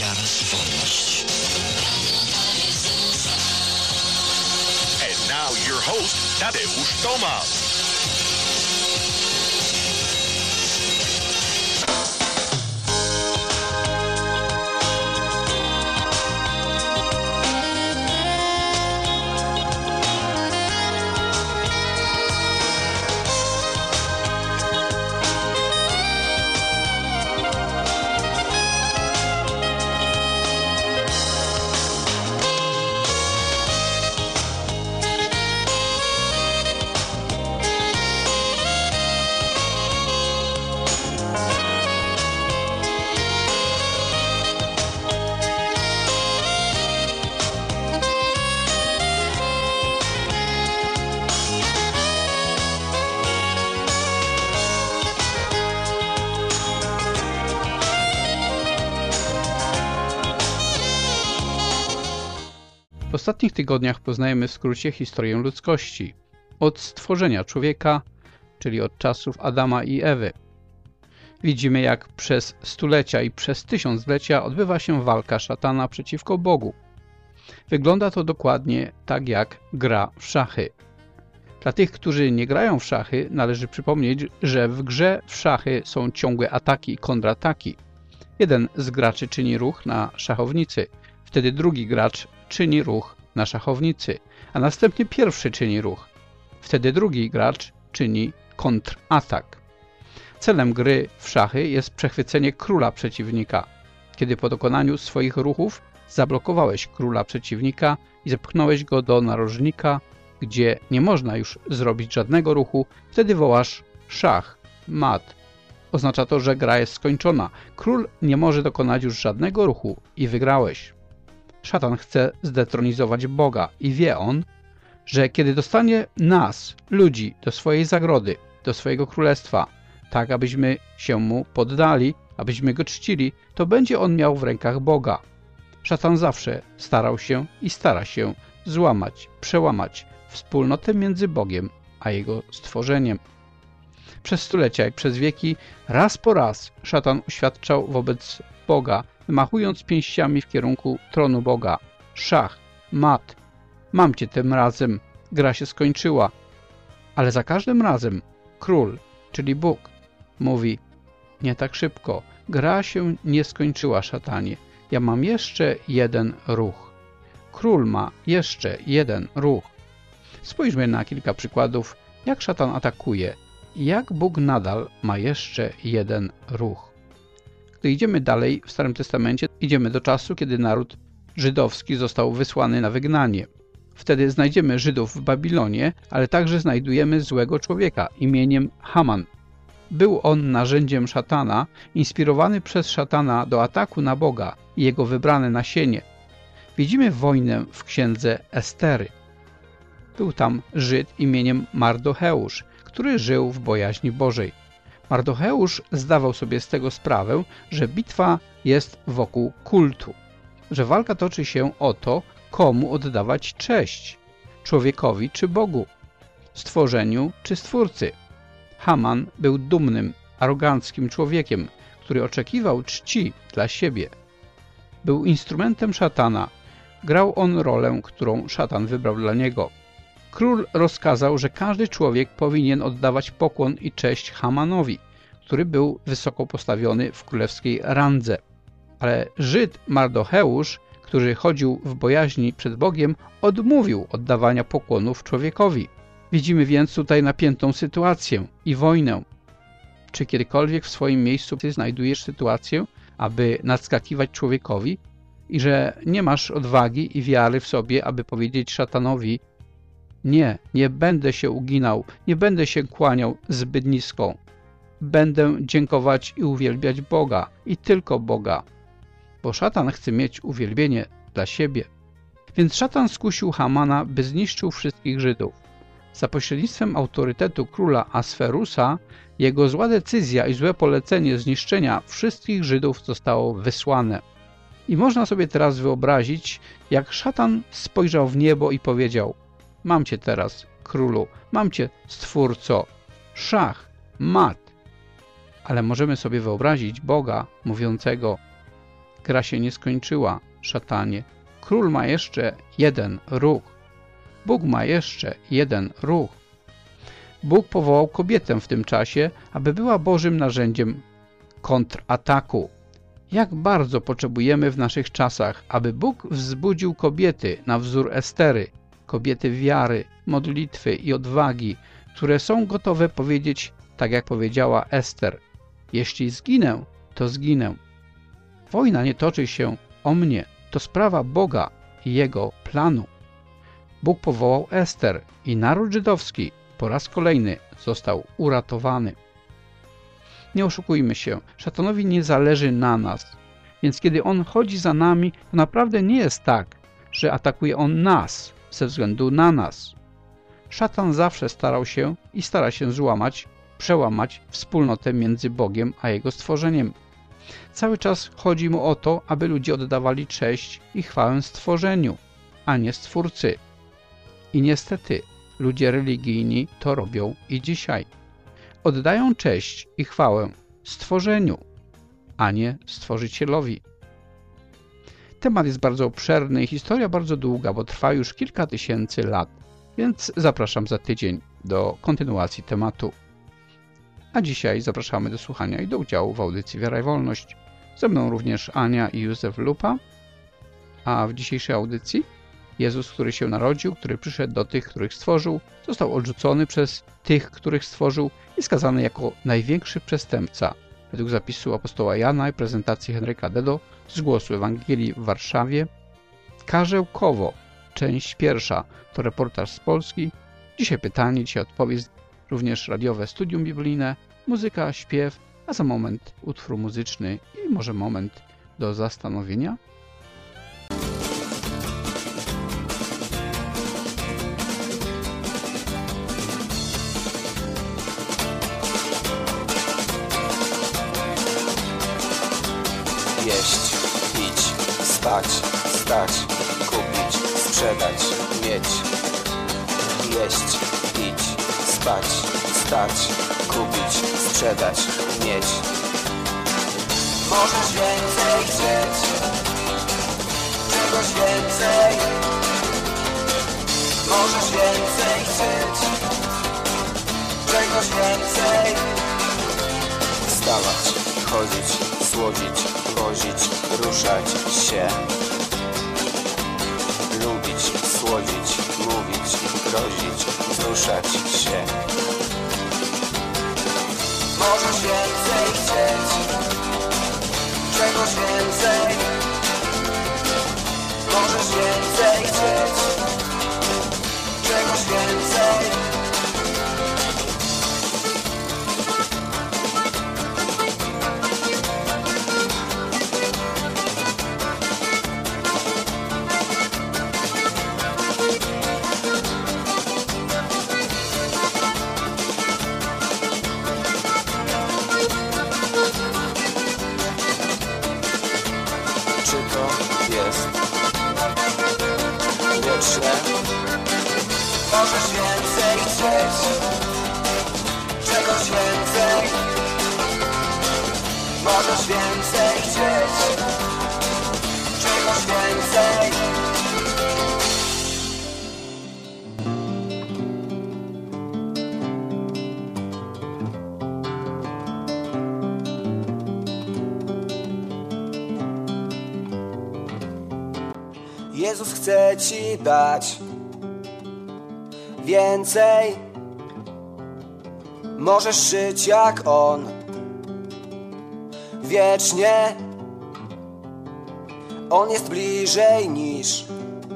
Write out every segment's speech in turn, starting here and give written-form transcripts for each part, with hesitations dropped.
Teraz wolność. And now your host, Tadeusz Tomasz. W ostatnich tygodniach poznajemy w skrócie historię ludzkości. Od stworzenia człowieka, czyli od czasów Adama i Ewy. Widzimy, jak przez stulecia i przez tysiąclecia odbywa się walka szatana przeciwko Bogu. Wygląda to dokładnie tak jak gra w szachy. Dla tych, którzy nie grają w szachy, należy przypomnieć, że w grze w szachy są ciągłe ataki i kontrataki. Jeden z graczy czyni ruch na szachownicy, wtedy drugi gracz czyni ruch na szachownicy, a następnie pierwszy czyni ruch. Wtedy drugi gracz czyni kontratak. Celem gry w szachy jest przechwycenie króla przeciwnika. Kiedy po dokonaniu swoich ruchów zablokowałeś króla przeciwnika i zepchnąłeś go do narożnika, gdzie nie można już zrobić żadnego ruchu, wtedy wołasz szach, mat. Oznacza to, że gra jest skończona. Król nie może dokonać już żadnego ruchu i wygrałeś. Szatan chce zdetronizować Boga i wie on, że kiedy dostanie nas, ludzi, do swojej zagrody, do swojego królestwa, tak abyśmy się mu poddali, abyśmy go czcili, to będzie on miał w rękach Boga. Szatan zawsze starał się i stara się złamać, przełamać wspólnotę między Bogiem a jego stworzeniem. Przez stulecia i przez wieki raz po raz szatan uświadczał wobec Boga, wymachując pięściami w kierunku tronu Boga. Szach, mat, mam cię tym razem, gra się skończyła. Ale za każdym razem król, czyli Bóg, mówi: nie tak szybko, gra się nie skończyła, szatanie, ja mam jeszcze jeden ruch. Król ma jeszcze jeden ruch. Spójrzmy na kilka przykładów, jak szatan atakuje i jak Bóg nadal ma jeszcze jeden ruch. Gdy idziemy dalej w Starym Testamencie, idziemy do czasu, kiedy naród żydowski został wysłany na wygnanie. Wtedy znajdziemy Żydów w Babilonie, ale także znajdujemy złego człowieka imieniem Haman. Był on narzędziem szatana, inspirowany przez szatana do ataku na Boga i jego wybrane nasienie. Widzimy wojnę w księdze Estery. Był tam Żyd imieniem Mardocheusz, który żył w bojaźni Bożej. Mardocheusz zdawał sobie z tego sprawę, że bitwa jest wokół kultu, że walka toczy się o to, komu oddawać cześć, człowiekowi czy Bogu, stworzeniu czy Stwórcy. Haman był dumnym, aroganckim człowiekiem, który oczekiwał czci dla siebie. Był instrumentem szatana. Grał on rolę, którą szatan wybrał dla niego. Król rozkazał, że każdy człowiek powinien oddawać pokłon i cześć Hamanowi, który był wysoko postawiony w królewskiej randze. Ale Żyd Mardocheusz, który chodził w bojaźni przed Bogiem, odmówił oddawania pokłonów człowiekowi. Widzimy więc tutaj napiętą sytuację i wojnę. Czy kiedykolwiek w swoim miejscu znajdujesz sytuację, aby nadskakiwać człowiekowi i że nie masz odwagi i wiary w sobie, aby powiedzieć szatanowi: nie, nie będę się uginał, nie będę się kłaniał zbyt nisko. Będę dziękować i uwielbiać Boga i tylko Boga. Bo szatan chce mieć uwielbienie dla siebie. Więc szatan skusił Hamana, by zniszczył wszystkich Żydów. Za pośrednictwem autorytetu króla Asferusa jego zła decyzja i złe polecenie zniszczenia wszystkich Żydów zostało wysłane. I można sobie teraz wyobrazić, jak szatan spojrzał w niebo i powiedział: mam cię teraz, królu, mam cię, stwórco, szach, mat. Ale możemy sobie wyobrazić Boga mówiącego: Gra się nie skończyła, szatanie. Król ma jeszcze jeden ruch. Bóg ma jeszcze jeden ruch. Bóg powołał kobietę w tym czasie, aby była Bożym narzędziem kontrataku. Jak bardzo potrzebujemy w naszych czasach, aby Bóg wzbudził kobiety na wzór Estery, kobiety wiary, modlitwy i odwagi, które są gotowe powiedzieć, tak jak powiedziała Ester: jeśli zginę, to zginę. Wojna nie toczy się o mnie, to sprawa Boga i Jego planu. Bóg powołał Ester i naród żydowski po raz kolejny został uratowany. Nie oszukujmy się, szatanowi nie zależy na nas, więc kiedy on chodzi za nami, to naprawdę nie jest tak, że atakuje on nas ze względu na nas. Szatan zawsze starał się i stara się przełamać wspólnotę między Bogiem a Jego stworzeniem. Cały czas chodzi mu o to, aby ludzie oddawali cześć i chwałę stworzeniu, a nie Stwórcy. I niestety ludzie religijni to robią i dzisiaj. Oddają cześć i chwałę stworzeniu, a nie Stworzycielowi. Temat jest bardzo obszerny i historia bardzo długa, bo trwa już kilka tysięcy lat, więc zapraszam za tydzień do kontynuacji tematu. A dzisiaj zapraszamy do słuchania i do udziału w audycji Wiara i Wolność. Ze mną również Ania i Józef Lupa. A w dzisiejszej audycji Jezus, który się narodził, który przyszedł do tych, których stworzył, został odrzucony przez tych, których stworzył i skazany jako największy przestępca. Według zapisu apostoła Jana i prezentacji Henryka Dedo z Głosu Ewangelii w Warszawie. Karzełkowo, część pierwsza, to reportaż z Polski. Dzisiaj pytanie, dzisiaj odpowiedź, również radiowe studium biblijne, muzyka, śpiew, a za moment utwór muzyczny i może moment do zastanowienia. Jeść, pić, spać, stać, kupić, sprzedać, mieć. Jeść, pić, spać, stać, kupić, sprzedać, mieć. Możesz więcej chcieć, czegoś więcej. Możesz więcej chcieć, czegoś więcej. Wstawać, chodzić, słodzić, wozić, ruszać się. Lubić, słodzić, mówić, grozić, wzruszać się. Możesz więcej chcieć, czegoś więcej. Możesz więcej chcieć, czegoś więcej. Możesz więcej chcieć, czegoś więcej. Możesz więcej chcieć, czegoś więcej. Jezus chce ci dać więcej. Możesz żyć jak On wiecznie. On jest bliżej niż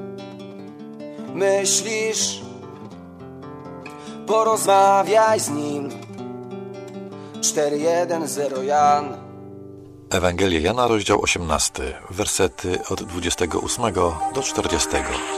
myślisz. Porozmawiaj z Nim. 4:1:0 Jan. Ewangelia Jana, rozdział 18, wersety od 28 do 40.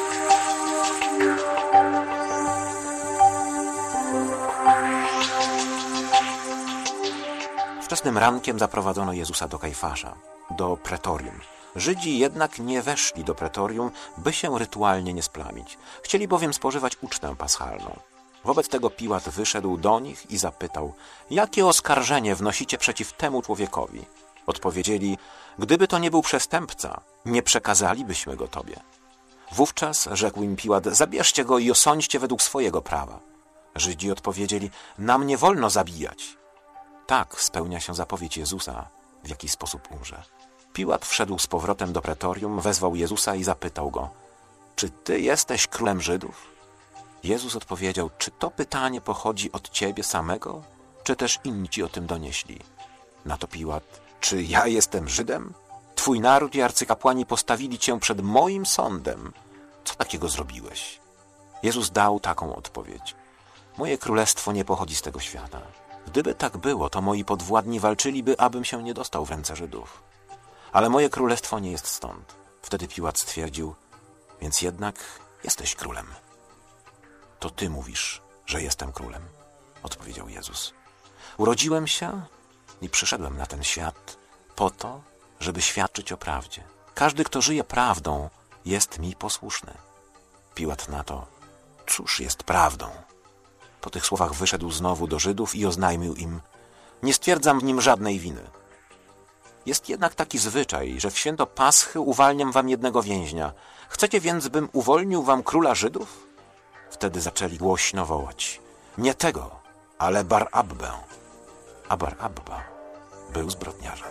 Wczesnym rankiem zaprowadzono Jezusa do Kajfasza, do pretorium. Żydzi jednak nie weszli do pretorium, by się rytualnie nie splamić. Chcieli bowiem spożywać ucztę paschalną. Wobec tego Piłat wyszedł do nich i zapytał: jakie oskarżenie wnosicie przeciw temu człowiekowi? Odpowiedzieli: gdyby to nie był przestępca, nie przekazalibyśmy go tobie. Wówczas rzekł im Piłat: zabierzcie go i osądźcie według swojego prawa. Żydzi odpowiedzieli: nam nie wolno zabijać. Tak spełnia się zapowiedź Jezusa, w jaki sposób umrze. Piłat wszedł z powrotem do pretorium, wezwał Jezusa i zapytał go: czy ty jesteś królem Żydów? Jezus odpowiedział: czy to pytanie pochodzi od ciebie samego, czy też inni ci o tym donieśli? Na to Piłat: czy ja jestem Żydem? Twój naród i arcykapłani postawili cię przed moim sądem. Co takiego zrobiłeś? Jezus dał taką odpowiedź: moje królestwo nie pochodzi z tego świata. Gdyby tak było, to moi podwładni walczyliby, abym się nie dostał w ręce Żydów. Ale moje królestwo nie jest stąd. Wtedy Piłat stwierdził: więc jednak jesteś królem. To ty mówisz, że jestem królem, odpowiedział Jezus. Urodziłem się i przyszedłem na ten świat po to, żeby świadczyć o prawdzie. Każdy, kto żyje prawdą, jest mi posłuszny. Piłat na to: cóż jest prawdą? Po tych słowach wyszedł znowu do Żydów i oznajmił im: nie stwierdzam w nim żadnej winy. Jest jednak taki zwyczaj, że w święto Paschy uwalniam wam jednego więźnia. Chcecie więc, bym uwolnił wam króla Żydów? Wtedy zaczęli głośno wołać: nie tego, ale Bar-Abbę. A Bar-Abba był zbrodniarzem.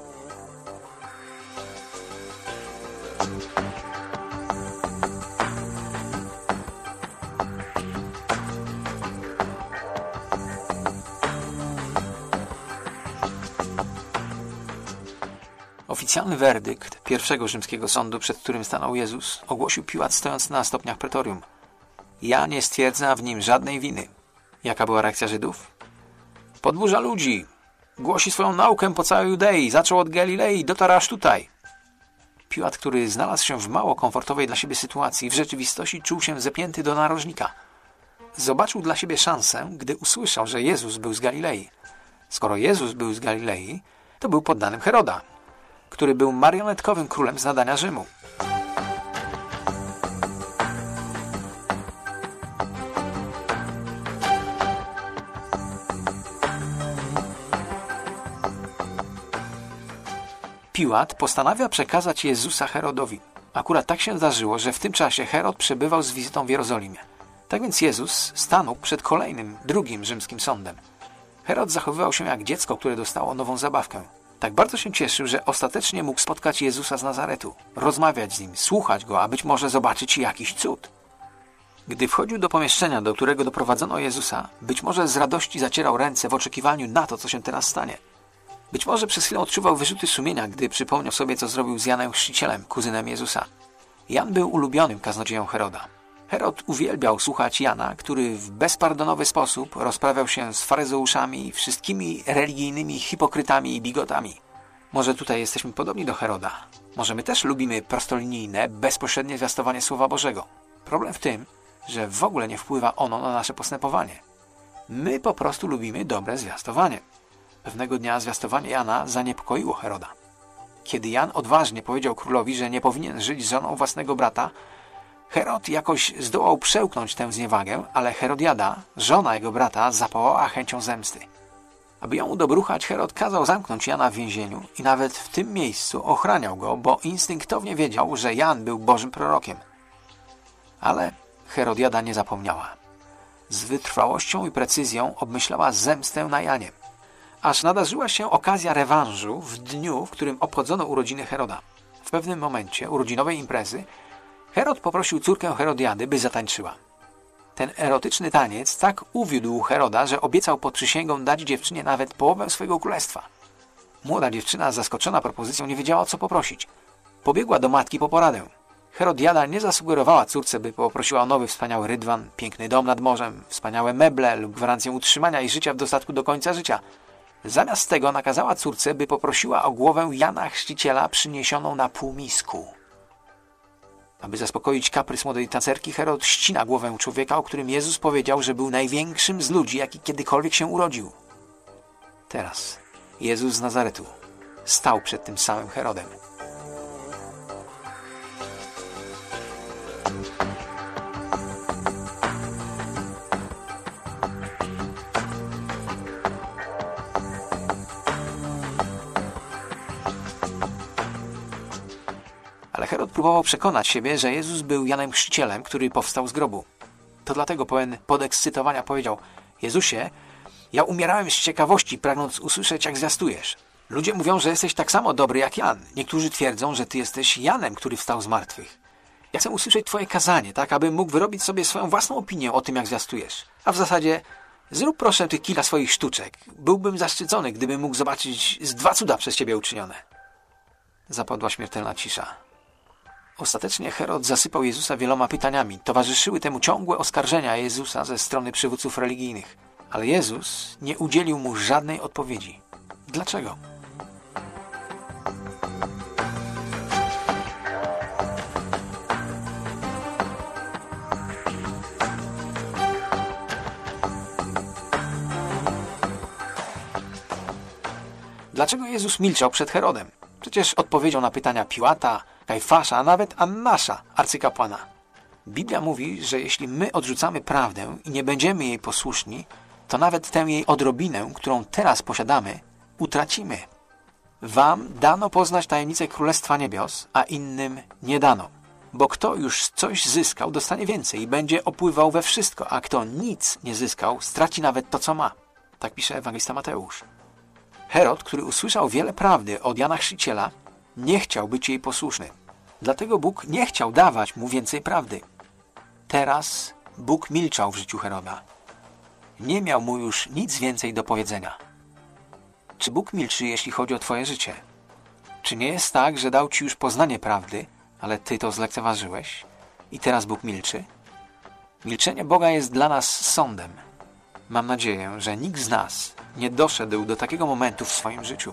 Oficjalny werdykt pierwszego rzymskiego sądu, przed którym stanął Jezus, ogłosił Piłat, stojąc na stopniach pretorium: ja nie stwierdzam w nim żadnej winy. Jaka była reakcja Żydów? Podburza ludzi, głosi swoją naukę po całej Judei, zaczął od Galilei, dotarł aż tutaj. Piłat, który znalazł się w mało komfortowej dla siebie sytuacji, w rzeczywistości czuł się zepięty do narożnika. Zobaczył dla siebie szansę, gdy usłyszał, że Jezus był z Galilei. Skoro Jezus był z Galilei, to był poddanym Heroda, który był marionetkowym królem z nadania Rzymu. Piłat postanawia przekazać Jezusa Herodowi. Akurat tak się zdarzyło, że w tym czasie Herod przebywał z wizytą w Jerozolimie. Tak więc Jezus stanął przed kolejnym, drugim rzymskim sądem. Herod zachowywał się jak dziecko, które dostało nową zabawkę. Tak bardzo się cieszył, że ostatecznie mógł spotkać Jezusa z Nazaretu, rozmawiać z nim, słuchać go, a być może zobaczyć jakiś cud. Gdy wchodził do pomieszczenia, do którego doprowadzono Jezusa, być może z radości zacierał ręce w oczekiwaniu na to, co się teraz stanie. Być może przez chwilę odczuwał wyrzuty sumienia, gdy przypomniał sobie, co zrobił z Janem Chrzcicielem, kuzynem Jezusa. Jan był ulubionym kaznodzieją Heroda. Herod uwielbiał słuchać Jana, który w bezpardonowy sposób rozprawiał się z faryzeuszami i wszystkimi religijnymi hipokrytami i bigotami. Może tutaj jesteśmy podobni do Heroda. Może my też lubimy prostolinijne, bezpośrednie zwiastowanie Słowa Bożego. Problem w tym, że w ogóle nie wpływa ono na nasze postępowanie. My po prostu lubimy dobre zwiastowanie. Pewnego dnia zwiastowanie Jana zaniepokoiło Heroda. Kiedy Jan odważnie powiedział królowi, że nie powinien żyć z żoną własnego brata, Herod jakoś zdołał przełknąć tę zniewagę, ale Herodiada, żona jego brata, zapałała chęcią zemsty. Aby ją udobruchać, Herod kazał zamknąć Jana w więzieniu i nawet w tym miejscu ochraniał go, bo instynktownie wiedział, że Jan był Bożym prorokiem. Ale Herodiada nie zapomniała. Z wytrwałością i precyzją obmyślała zemstę na Janie. Aż nadarzyła się okazja rewanżu w dniu, w którym obchodzono urodziny Heroda. W pewnym momencie urodzinowej imprezy Herod poprosił córkę Herodiady, by zatańczyła. Ten erotyczny taniec tak uwiódł Heroda, że obiecał pod przysięgą dać dziewczynie nawet połowę swojego królestwa. Młoda dziewczyna, zaskoczona propozycją, nie wiedziała, co poprosić. Pobiegła do matki po poradę. Herodiada nie zasugerowała córce, by poprosiła o nowy wspaniały rydwan, piękny dom nad morzem, wspaniałe meble lub gwarancję utrzymania i życia w dostatku do końca życia. Zamiast tego nakazała córce, by poprosiła o głowę Jana Chrzciciela przyniesioną na półmisku. Aby zaspokoić kaprys młodej tancerki, Herod ścina głowę człowieka, o którym Jezus powiedział, że był największym z ludzi, jaki kiedykolwiek się urodził. Teraz Jezus z Nazaretu stał przed tym samym Herodem. Ale Herod próbował przekonać siebie, że Jezus był Janem Chrzcicielem, który powstał z grobu. To dlatego pełen podekscytowania powiedział: Jezusie, ja umierałem z ciekawości, pragnąc usłyszeć, jak zwiastujesz. Ludzie mówią, że jesteś tak samo dobry jak Jan. Niektórzy twierdzą, że ty jesteś Janem, który wstał z martwych. Ja chcę usłyszeć twoje kazanie, tak abym mógł wyrobić sobie swoją własną opinię o tym, jak zwiastujesz. A w zasadzie zrób proszę tych kilka swoich sztuczek. Byłbym zaszczycony, gdybym mógł zobaczyć z 2 cuda przez ciebie uczynione. Zapadła śmiertelna cisza. Ostatecznie Herod zasypał Jezusa wieloma pytaniami. Towarzyszyły temu ciągłe oskarżenia Jezusa ze strony przywódców religijnych. Ale Jezus nie udzielił mu żadnej odpowiedzi. Dlaczego? Dlaczego Jezus milczał przed Herodem? Przecież odpowiedział na pytania Piłata, Kajfasza, a nawet Annasza, arcykapłana. Biblia mówi, że jeśli my odrzucamy prawdę i nie będziemy jej posłuszni, to nawet tę jej odrobinę, którą teraz posiadamy, utracimy. Wam dano poznać tajemnicę Królestwa Niebios, a innym nie dano. Bo kto już coś zyskał, dostanie więcej i będzie opływał we wszystko, a kto nic nie zyskał, straci nawet to, co ma. Tak pisze ewangelista Mateusz. Herod, który usłyszał wiele prawdy od Jana Chrzciciela, nie chciał być jej posłuszny. Dlatego Bóg nie chciał dawać mu więcej prawdy. Teraz Bóg milczał w życiu Heroda. Nie miał mu już nic więcej do powiedzenia. Czy Bóg milczy, jeśli chodzi o twoje życie? Czy nie jest tak, że dał ci już poznanie prawdy, ale ty to zlekceważyłeś i teraz Bóg milczy? Milczenie Boga jest dla nas sądem. Mam nadzieję, że nikt z nas nie doszedł do takiego momentu w swoim życiu.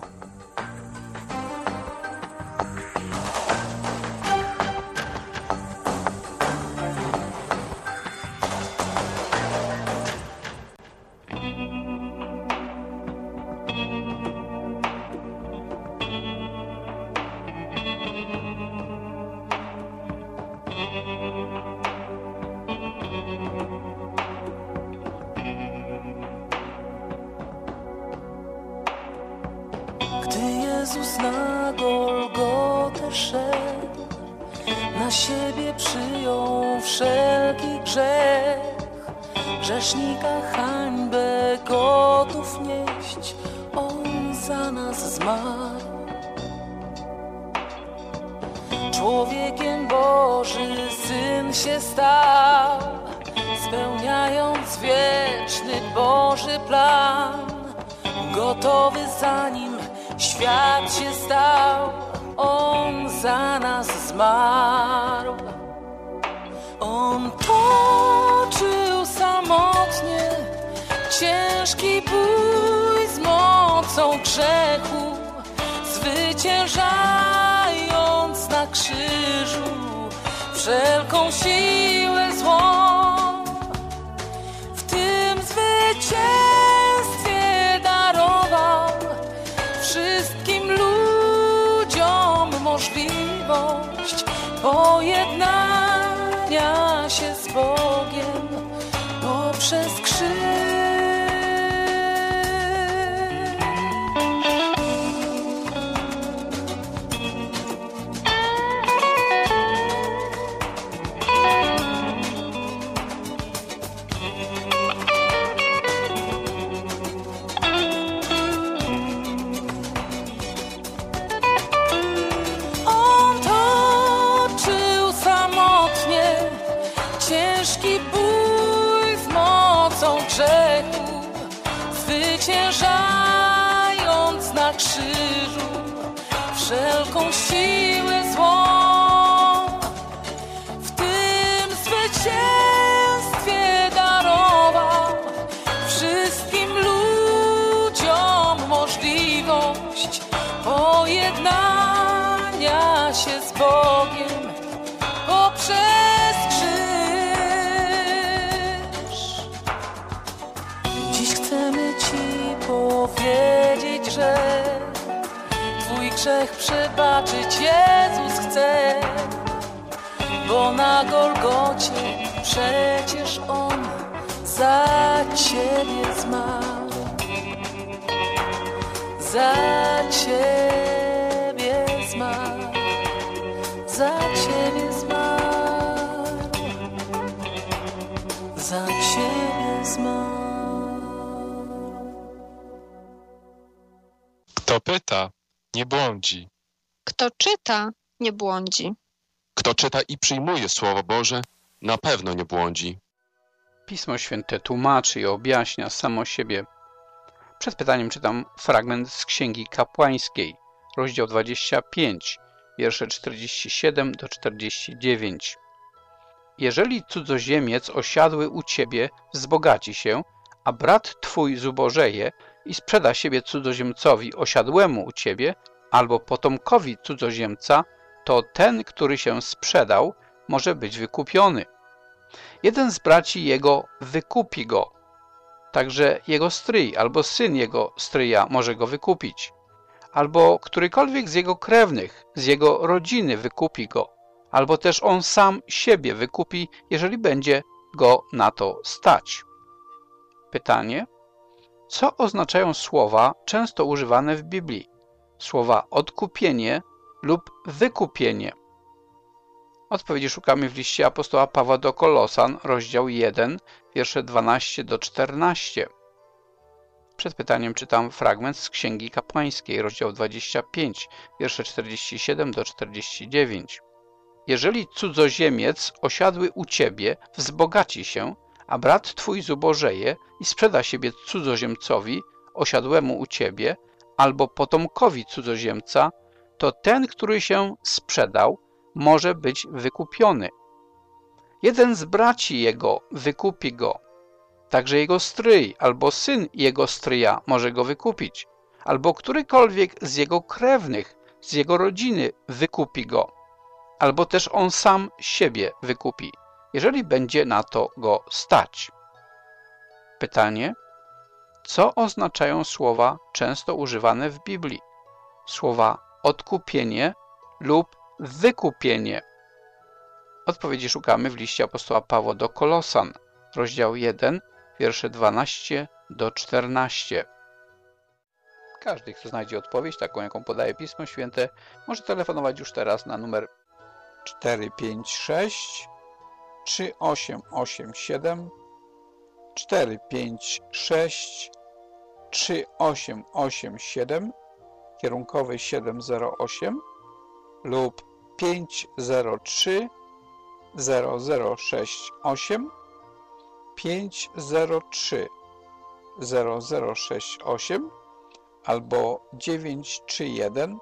Jezus na Golgotę szedł, na siebie przyjął wszelki grzech, grzesznika hańbę gotów nieść, On za nas zmarł. Człowiekiem Boży Syn się stał, spełniając wieczny Boży plan, gotowy za Nim świat się stał, On za nas zmarł. On toczył samotnie ciężki bój z mocą grzechu, zwyciężając na krzyżu wszelką siłę złą. W tym zwycięstwie darował wszystkim ludziom możliwość pojednania się z Bogiem poprzez krzyż. Ciężki bój z mocą grzechu, zwyciężając na krzyżu wszelką siłę złą. W tym zwycięstwie darował wszystkim ludziom możliwość pojednania się z Bogiem poprzez powiedzieć, że Twój grzech przebaczyć Jezus chce, bo na Golgocie przecież On za Ciebie zmarł, za Ciebie zmarł, za ciebie zmarł, za ciebie zmarł. Kto pyta, nie błądzi. Kto czyta, nie błądzi. Kto czyta i przyjmuje Słowo Boże, na pewno nie błądzi. Pismo Święte tłumaczy i objaśnia samo siebie. Przed pytaniem czytam fragment z Księgi Kapłańskiej, rozdział 25, wiersze 47 do 49. Jeżeli cudzoziemiec osiadły u ciebie wzbogaci się, a brat twój zubożeje i sprzeda siebie cudzoziemcowi osiadłemu u ciebie, albo potomkowi cudzoziemca, to ten, który się sprzedał, może być wykupiony. Jeden z braci jego wykupi go, także jego stryj albo syn jego stryja może go wykupić, albo którykolwiek z jego krewnych, z jego rodziny wykupi go, albo też on sam siebie wykupi, jeżeli będzie go na to stać. Pytanie: co oznaczają słowa często używane w Biblii? Słowa odkupienie lub wykupienie. Odpowiedzi szukamy w liście apostoła Pawła do Kolosan, rozdział 1, wiersze 12 do 14. Przed pytaniem czytam fragment z Księgi Kapłańskiej, rozdział 25, wiersze 47 do 49. Jeżeli cudzoziemiec osiadły u ciebie wzbogaci się, a brat twój zubożeje i sprzeda siebie cudzoziemcowi osiadłemu u ciebie, albo potomkowi cudzoziemca, to ten, który się sprzedał, może być wykupiony. Jeden z braci jego wykupi go, także jego stryj albo syn jego stryja może go wykupić, albo którykolwiek z jego krewnych, z jego rodziny wykupi go, albo też on sam siebie wykupi, jeżeli będzie na to go stać. Pytanie: co oznaczają słowa często używane w Biblii? Słowa odkupienie lub wykupienie. Odpowiedzi szukamy w liście apostoła Pawła do Kolosan, rozdział 1, wiersze 12 do 14. Każdy, kto znajdzie odpowiedź, taką jaką podaje Pismo Święte, może telefonować już teraz na numer 456 3887 456 3887 kierunkowy 708 lub 503 0068 503 0068 albo 931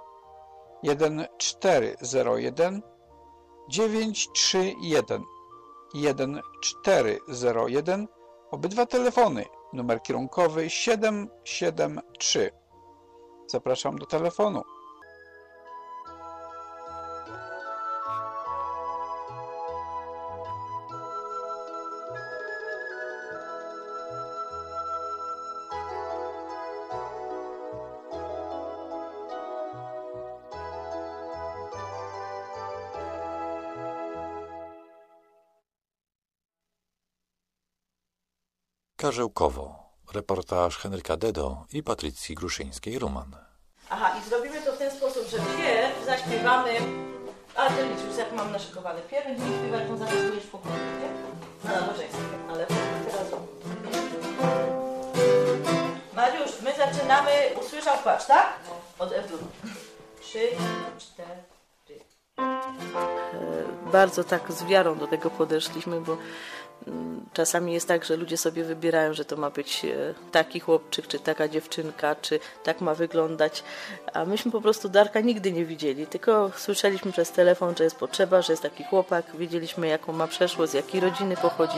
1401 931 1401. Obydwa telefony, numer kierunkowy 773. Zapraszam do telefonu. Karzełkowo. Reportaż Henryka Dedo i Patrycji Gruszyńskiej-Ruman. Aha, i zrobimy to w ten sposób, że pierw zaśpiewamy, ale to nic, już jak mam naszykowane. Pierw będziemy śpiewać, to zaśpiewujesz w pokoju, nie? Na nabożeństwie, ale teraz... Mariusz, my zaczynamy, usłyszał płacz, tak? Od F-dur. 3, 4... Bardzo tak z wiarą do tego podeszliśmy, bo czasami jest tak, że ludzie sobie wybierają, że to ma być taki chłopczyk, czy taka dziewczynka, czy tak ma wyglądać, a myśmy po prostu Darka nigdy nie widzieli, tylko słyszeliśmy przez telefon, że jest potrzeba, że jest taki chłopak, wiedzieliśmy jaką ma przeszłość, z jakiej rodziny pochodzi.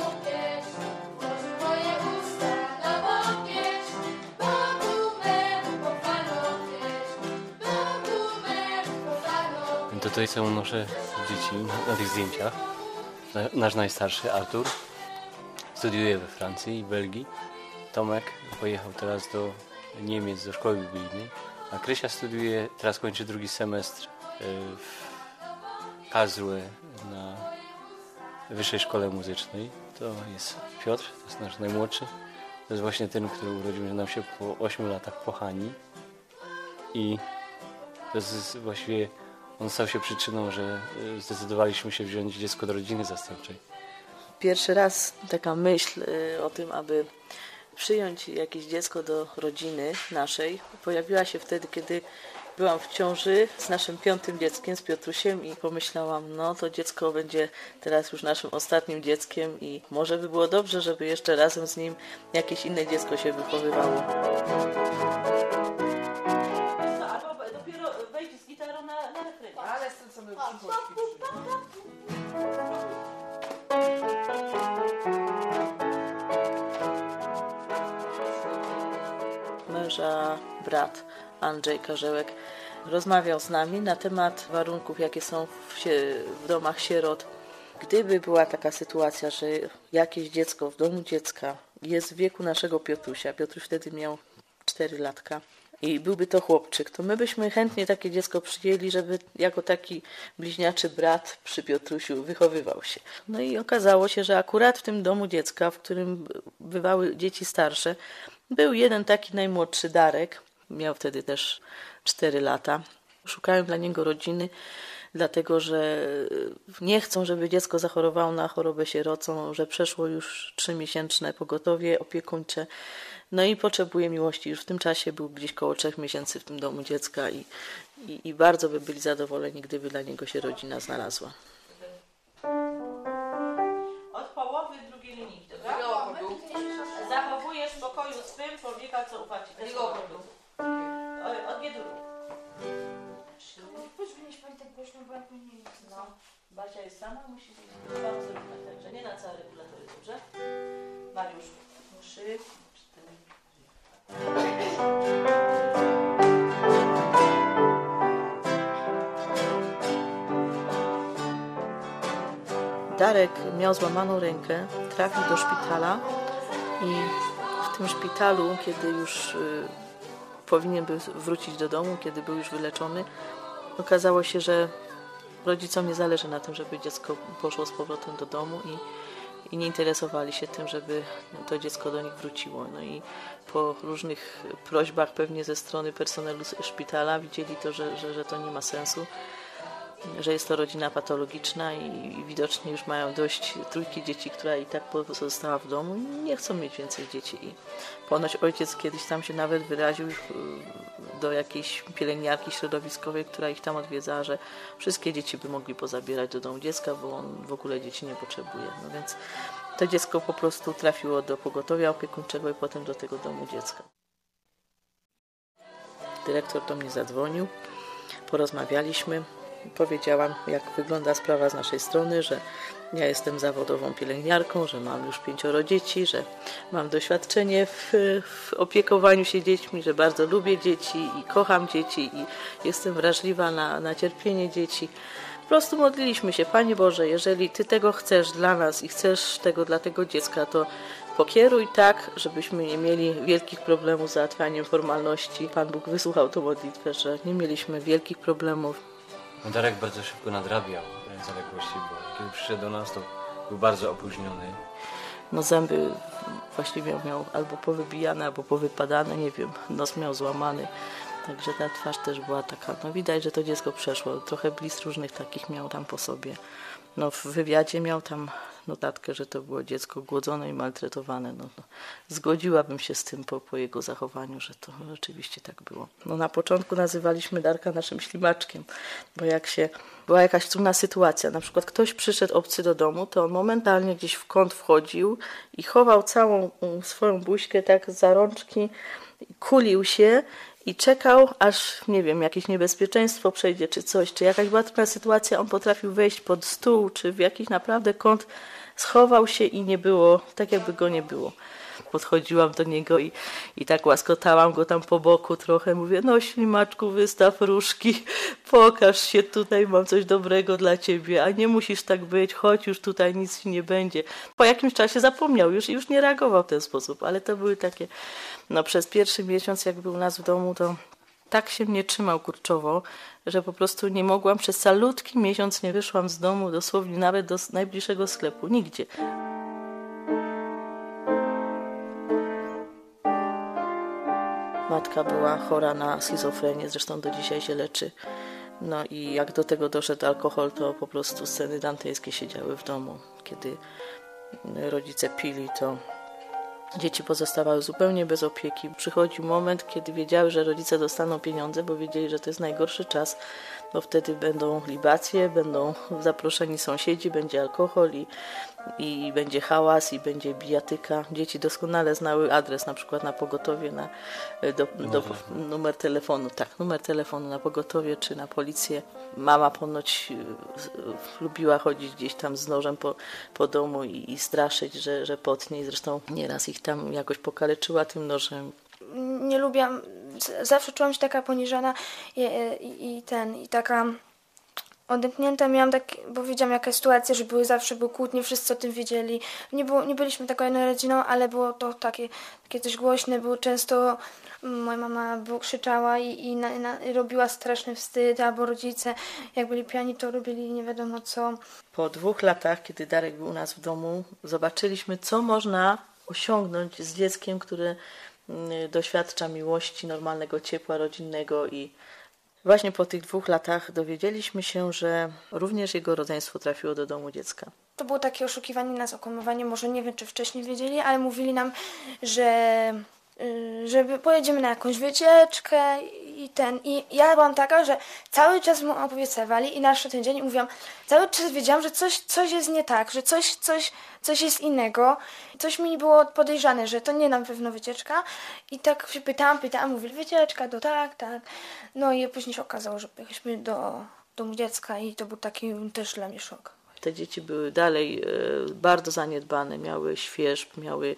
Tutaj są nasze dzieci na tych zdjęciach. Nasz najstarszy Artur studiuje we Francji i Belgii. Tomek pojechał teraz do Niemiec, do szkoły biblijnej. A Krysia studiuje, teraz kończy drugi semestr w Karlsruhe na Wyższej Szkole Muzycznej. To jest Piotr, to jest nasz najmłodszy. To jest właśnie ten, który urodził nam się po 8 latach po Hani. I to jest właściwie on stał się przyczyną, że zdecydowaliśmy się wziąć dziecko do rodziny zastępczej. Pierwszy raz taka myśl o tym, aby przyjąć jakieś dziecko do rodziny naszej, pojawiła się wtedy, kiedy byłam w ciąży z naszym 5. dzieckiem, z Piotrusiem, i pomyślałam, no to dziecko będzie teraz już naszym ostatnim dzieckiem i może by było dobrze, żeby jeszcze razem z nim jakieś inne dziecko się wychowywało. Albo dopiero wejdzie z gitarą na refrenie. Ale z tym samym męża brat Andrzej Karzełek rozmawiał z nami na temat warunków, jakie są w domach sierot. Gdyby była taka sytuacja, że jakieś dziecko w domu dziecka jest w wieku naszego Piotrusia, Piotruś wtedy miał 4 latka i byłby to chłopczyk, to my byśmy chętnie takie dziecko przyjęli, żeby jako taki bliźniaczy brat przy Piotrusiu wychowywał się. No i okazało się, że akurat w tym domu dziecka, w którym bywały dzieci starsze, był jeden taki najmłodszy, Darek. Miał wtedy też 4 lata. Szukałem dla niego rodziny, dlatego że nie chcą, żeby dziecko zachorowało na chorobę sierocą, że przeszło już 3-miesięczne pogotowie opiekuńcze. No i potrzebuje miłości. Już w tym czasie był gdzieś koło 3 miesięcy w tym domu dziecka i bardzo by byli zadowoleni, gdyby dla niego się rodzina znalazła. Od połowy drugiej linii, dobra? Zachowujesz w pokoju swym człowieka, co ufa ci. Od bieduru. Wynieś pani tak głośno, bo jak mnie nie jest. No, Basia jest sama, musi być bardzo równa, także nie na całe regulatory, dobrze? Mariusz, 3, 4. Darek miał złamaną rękę, trafił do szpitala i w tym szpitalu, kiedy już powinien był wrócić do domu, kiedy był już wyleczony, okazało się, że rodzicom nie zależy na tym, żeby dziecko poszło z powrotem do domu i nie interesowali się tym, żeby to dziecko do nich wróciło. No i po różnych prośbach pewnie ze strony personelu szpitala widzieli to, że to nie ma sensu, że jest to rodzina patologiczna i widocznie już mają dość 3 dzieci, która i tak pozostała w domu i nie chcą mieć więcej dzieci. I ponoć ojciec kiedyś tam się nawet wyraził do jakiejś pielęgniarki środowiskowej, która ich tam odwiedzała, że wszystkie dzieci by mogli pozabierać do domu dziecka, bo on w ogóle dzieci nie potrzebuje. No więc to dziecko po prostu trafiło do pogotowia opiekuńczego i potem do tego domu dziecka. Dyrektor do mnie zadzwonił, porozmawialiśmy. Powiedziałam, jak wygląda sprawa z naszej strony, że ja jestem zawodową pielęgniarką, że mam już 5 dzieci, że mam doświadczenie w opiekowaniu się dziećmi, że bardzo lubię dzieci i kocham dzieci i jestem wrażliwa na cierpienie dzieci. Po prostu modliliśmy się, Panie Boże, jeżeli Ty tego chcesz dla nas i chcesz tego dla tego dziecka, to pokieruj tak, żebyśmy nie mieli wielkich problemów z załatwianiem formalności. Pan Bóg wysłuchał tę modlitwę, że nie mieliśmy wielkich problemów. Darek bardzo szybko nadrabiał zaległości, bo kiedy przyszedł do nas, to był bardzo opóźniony. No zęby właściwie miał albo powybijane, albo powypadane, nie wiem, nos miał złamany. Także ta twarz też była taka, no widać, że to dziecko przeszło. Trochę blizn różnych takich miał tam po sobie. No w wywiadzie miał tam notatkę, że to było dziecko głodzone i maltretowane. No, zgodziłabym się z tym po jego zachowaniu, że to rzeczywiście tak było. No na początku nazywaliśmy Darka naszym ślimaczkiem, bo jak się była jakaś trudna sytuacja, na przykład ktoś przyszedł obcy do domu, to on momentalnie gdzieś w kąt wchodził i chował całą swoją buźkę tak za rączki, kulił się i czekał, aż, nie wiem, jakieś niebezpieczeństwo przejdzie, czy coś, czy jakaś była trudna sytuacja, on potrafił wejść pod stół, czy w jakiś naprawdę kąt, schował się i nie było, tak jakby go nie było. Podchodziłam do niego i tak łaskotałam go tam po boku trochę, mówię, no ślimaczku, wystaw różki, pokaż się tutaj, mam coś dobrego dla ciebie, a nie musisz tak być, chodź już tutaj, nic ci nie będzie. Po jakimś czasie zapomniał już nie reagował w ten sposób, ale to były takie, no przez pierwszy miesiąc, jak był u nas w domu, to tak się mnie trzymał kurczowo, że po prostu nie mogłam, przez calutki miesiąc nie wyszłam z domu, dosłownie nawet do najbliższego sklepu, nigdzie. Matka była chora na schizofrenię, zresztą do dzisiaj się leczy. No i jak do tego doszedł alkohol, to po prostu sceny dantejskie się działy w domu. Kiedy rodzice pili, to dzieci pozostawały zupełnie bez opieki. Przychodził moment, kiedy wiedziały, że rodzice dostaną pieniądze, bo wiedzieli, że to jest najgorszy czas, bo wtedy będą libacje, będą zaproszeni sąsiedzi, będzie alkohol i będzie hałas i będzie bijatyka. Dzieci doskonale znały adres, na przykład na pogotowie, numer telefonu. Tak, numer telefonu na pogotowie czy na policję. Mama ponoć lubiła chodzić gdzieś tam z nożem po domu i straszyć, że potnie. I zresztą nieraz ich tam jakoś pokaleczyła tym nożem. Nie lubiłam, zawsze czułam się taka poniżona i taka odepchnięta. Miałam bo wiedziałam jaka jest sytuacja, że zawsze były kłótnie, wszyscy o tym wiedzieli. Nie byliśmy taką jedną rodziną, ale było to takie coś głośne, było często, moja mama krzyczała i robiła straszny wstyd, albo rodzice jak byli pijani, to robili nie wiadomo co. Po 2 latach, kiedy Darek był u nas w domu, zobaczyliśmy, co można osiągnąć z dzieckiem, które doświadcza miłości, normalnego ciepła rodzinnego i właśnie po tych 2 latach dowiedzieliśmy się, że również jego rodzeństwo trafiło do domu dziecka. To było takie oszukiwanie nas, okłamywanie, może nie wiem, czy wcześniej wiedzieli, ale mówili nam, że pojedziemy na jakąś wycieczkę i ja byłam taka, że cały czas mu obiecywali i nadszedł ten dzień i mówiłam, cały czas wiedziałam, że coś jest nie tak, że coś jest innego. Coś mi było podejrzane, że to nie na pewno wycieczka i tak się pytałam, mówili wycieczka, to tak. No i później się okazało, że pojechaliśmy do domu dziecka i to był taki też dla mnie szok. Te dzieci były dalej bardzo zaniedbane, miały świerzb,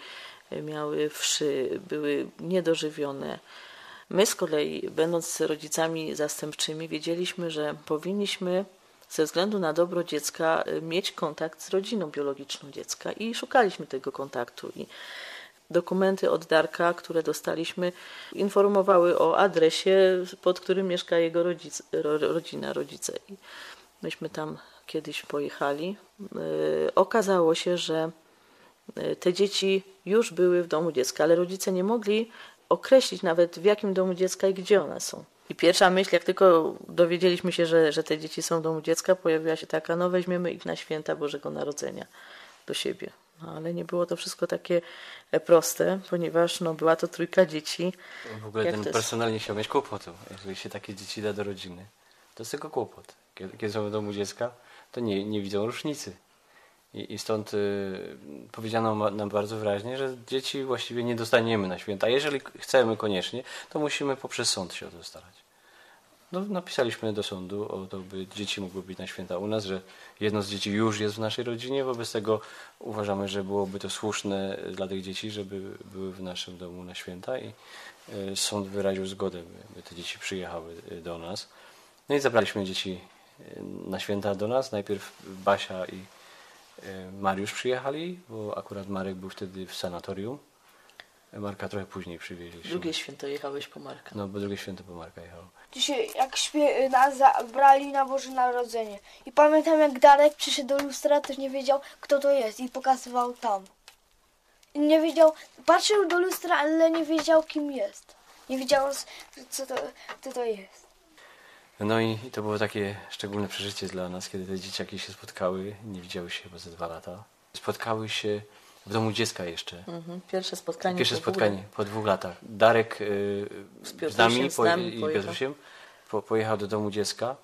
miały wszy, były niedożywione. My z kolei, będąc rodzicami zastępczymi, wiedzieliśmy, że powinniśmy ze względu na dobro dziecka mieć kontakt z rodziną biologiczną dziecka i szukaliśmy tego kontaktu. I dokumenty od Darka, które dostaliśmy, informowały o adresie, pod którym mieszka jego rodzina, rodzice. I myśmy tam kiedyś pojechali. Okazało się, że te dzieci już były w domu dziecka, ale rodzice nie mogli określić nawet w jakim domu dziecka i gdzie one są. I pierwsza myśl, jak tylko dowiedzieliśmy się, że te dzieci są w domu dziecka, pojawiła się taka, no weźmiemy ich na święta Bożego Narodzenia do siebie. No, ale nie było to wszystko takie proste, ponieważ była to 3 dzieci. W ogóle ten personel nie chciał mieć kłopotu, jeżeli się takie dzieci da do rodziny. To jest tylko kłopot. Kiedy są w domu dziecka, to nie widzą różnicy. I stąd powiedziano nam bardzo wyraźnie, że dzieci właściwie nie dostaniemy na święta. A jeżeli chcemy koniecznie, to musimy poprzez sąd się o to starać. No, napisaliśmy do sądu o to, by dzieci mogły być na święta u nas, że jedno z dzieci już jest w naszej rodzinie. Wobec tego uważamy, że byłoby to słuszne dla tych dzieci, żeby były w naszym domu na święta. I sąd wyraził zgodę, by te dzieci przyjechały do nas. No i zabraliśmy dzieci na święta do nas. Najpierw Basia i Mariusz przyjechali, bo akurat Marek był wtedy w sanatorium. Marka trochę później przywieźliśmy. Drugie święto jechałeś po Marka. No, bo drugie święto po Marka jechało. Dzisiaj jak nas zabrali na Boże Narodzenie. I pamiętam jak Darek przyszedł do lustra, też nie wiedział kto to jest i pokazywał tam. I nie wiedział, patrzył do lustra, ale nie wiedział kim jest. Nie wiedział co to jest. No i to było takie szczególne przeżycie dla nas, kiedy te dzieciaki się spotkały, nie widziały się chyba ze 2 lata. Spotkały się w domu dziecka jeszcze. Pierwsze spotkanie. Pierwsze spotkanie po 2 latach. Darek z nami i Piotrusiem pojechał do domu dziecka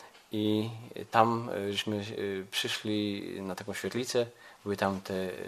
i tam żeśmy przyszli na taką świetlicę, były tam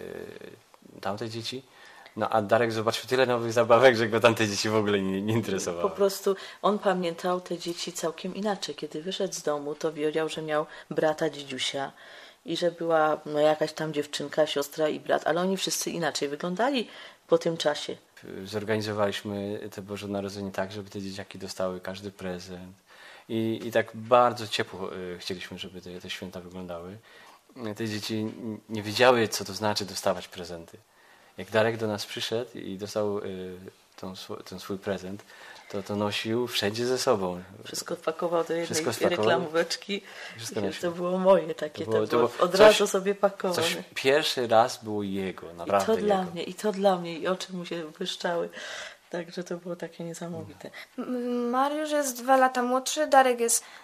tamte dzieci. No a Darek zobaczył tyle nowych zabawek, że go tamte dzieci w ogóle nie interesowały. Po prostu on pamiętał te dzieci całkiem inaczej. Kiedy wyszedł z domu, to wiedział, że miał brata dzidziusia i że była jakaś tam dziewczynka, siostra i brat, ale oni wszyscy inaczej wyglądali po tym czasie. Zorganizowaliśmy te Boże Narodzenie tak, żeby te dzieciaki dostały każdy prezent. I tak bardzo ciepło chcieliśmy, żeby te święta wyglądały. Te dzieci nie wiedziały, co to znaczy dostawać prezenty. Jak Darek do nas przyszedł i dostał ten swój prezent, to nosił wszędzie ze sobą. Wszystko wpakował do jednej reklamóweczki. To było moje takie, od coś, razu sobie pakowane. Coś pierwszy raz było jego, naprawdę I to dla mnie, i oczy mu się błyszczały. Także to było takie niesamowite. Mariusz jest 2 lata młodszy, Darek jest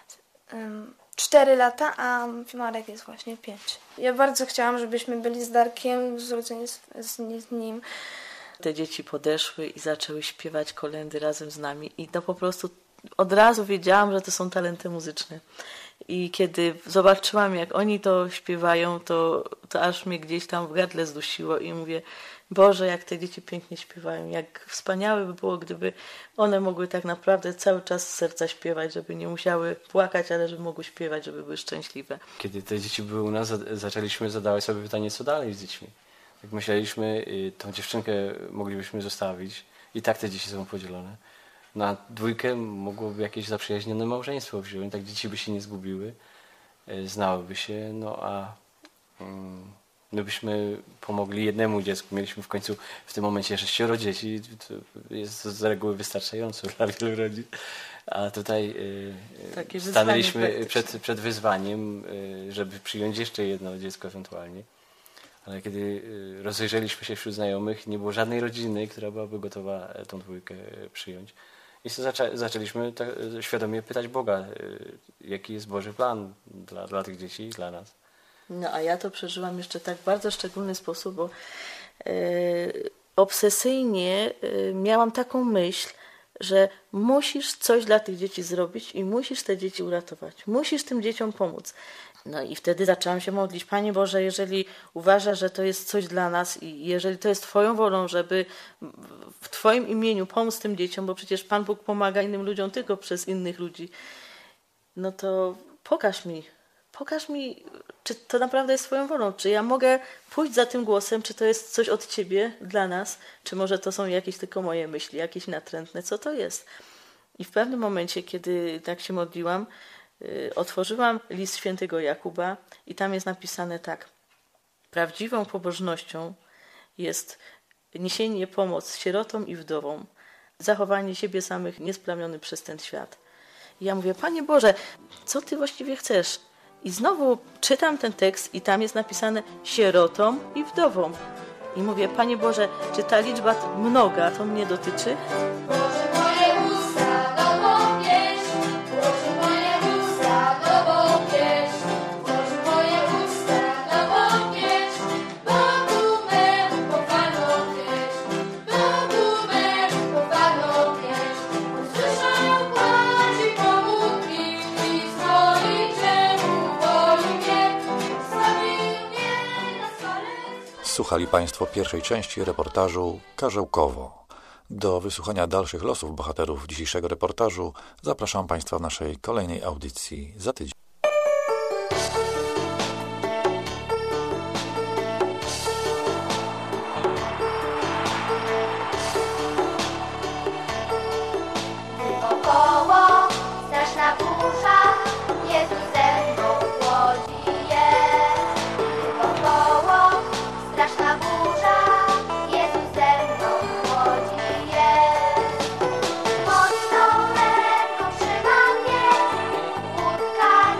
4 lata, a Marek jest właśnie 5. Ja bardzo chciałam, żebyśmy byli z Darkiem, zrodzeni z nim. Te dzieci podeszły i zaczęły śpiewać kolędy razem z nami i to po prostu od razu wiedziałam, że to są talenty muzyczne. I kiedy zobaczyłam, jak oni to śpiewają, to aż mnie gdzieś tam w gardle zdusiło i mówię, Boże, jak te dzieci pięknie śpiewają, jak wspaniałe by było, gdyby one mogły tak naprawdę cały czas z serca śpiewać, żeby nie musiały płakać, ale żeby mogły śpiewać, żeby były szczęśliwe. Kiedy te dzieci były u nas, zaczęliśmy zadawać sobie pytanie, co dalej z dziećmi. Jak myśleliśmy, tą dziewczynkę moglibyśmy zostawić i tak te dzieci są podzielone. Na 2 mogłoby jakieś zaprzyjaźnione małżeństwo wziąć, tak dzieci by się nie zgubiły, znałyby się, no a my byśmy pomogli jednemu dziecku. Mieliśmy w końcu w tym momencie 6 dzieci, to jest z reguły wystarczająco dla wielu rodzin. A tutaj stanęliśmy przed wyzwaniem, żeby przyjąć jeszcze jedno dziecko ewentualnie. Ale kiedy rozejrzeliśmy się wśród znajomych, nie było żadnej rodziny, która byłaby gotowa tą 2 przyjąć. I zaczęliśmy świadomie pytać Boga, jaki jest Boży plan dla tych dzieci i dla nas. No a ja to przeżyłam jeszcze tak w bardzo szczególny sposób, bo obsesyjnie miałam taką myśl, że musisz coś dla tych dzieci zrobić i musisz te dzieci uratować. Musisz tym dzieciom pomóc. No i wtedy zaczęłam się modlić. Panie Boże, jeżeli uważasz, że to jest coś dla nas i jeżeli to jest Twoją wolą, żeby w Twoim imieniu pomóc tym dzieciom, bo przecież Pan Bóg pomaga innym ludziom tylko przez innych ludzi, no to pokaż mi, czy to naprawdę jest Twoją wolą, czy ja mogę pójść za tym głosem, czy to jest coś od Ciebie dla nas, czy może to są jakieś tylko moje myśli, jakieś natrętne, co to jest. I w pewnym momencie, kiedy tak się modliłam, otworzyłam list świętego Jakuba i tam jest napisane tak. Prawdziwą pobożnością jest niesienie pomocy sierotom i wdowom, zachowanie siebie samych niesplamiony przez ten świat. I ja mówię, Panie Boże, co Ty właściwie chcesz? I znowu czytam ten tekst i tam jest napisane sierotom i wdowom. I mówię, Panie Boże, czy ta liczba mnoga to mnie dotyczy? Słuchali Państwo pierwszej części reportażu Karzełkowo. Do wysłuchania dalszych losów bohaterów dzisiejszego reportażu zapraszam Państwa w naszej kolejnej audycji za tydzień. Mocną ręką trzyma mnie, łódka